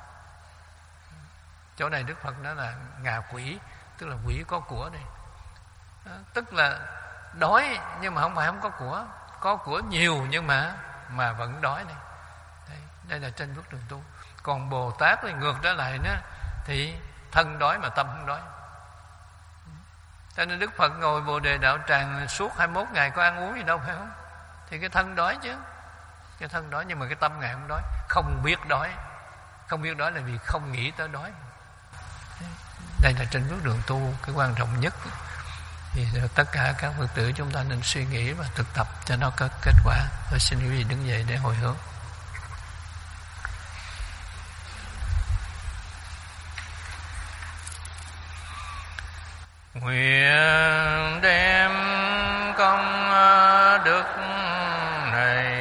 Chỗ này Đức Phật nói là ngạ quỷ, tức là quỷ có của đây. Đó, tức là đói nhưng mà không phải không có của, có của nhiều nhưng mà mà vẫn đói này. Đây, đây là trên bước đường tu. Còn Bồ Tát thì ngược trở lại nữa, thì thân đói mà tâm không đói. Cho nên Đức Phật ngồi Bồ Đề Đạo Tràng suốt hai mươi mốt ngày có ăn uống gì đâu, phải không? Thì cái thân đói chứ, cái thân đói, nhưng mà cái tâm Ngài không đói. Không biết đói. Không biết đói là vì không nghĩ tới đói. Đây là trên bước đường tu cái quan trọng nhất. Thì tất cả các Phật tử chúng ta nên suy nghĩ và thực tập cho nó có kết quả. Tôi xin quý vị đứng dậy để hồi hướng. Nguyện đem công đức này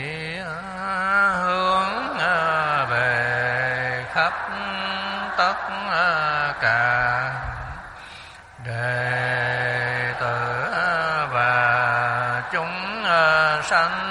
hướng về khắp tất cả đệ tử và chúng sanh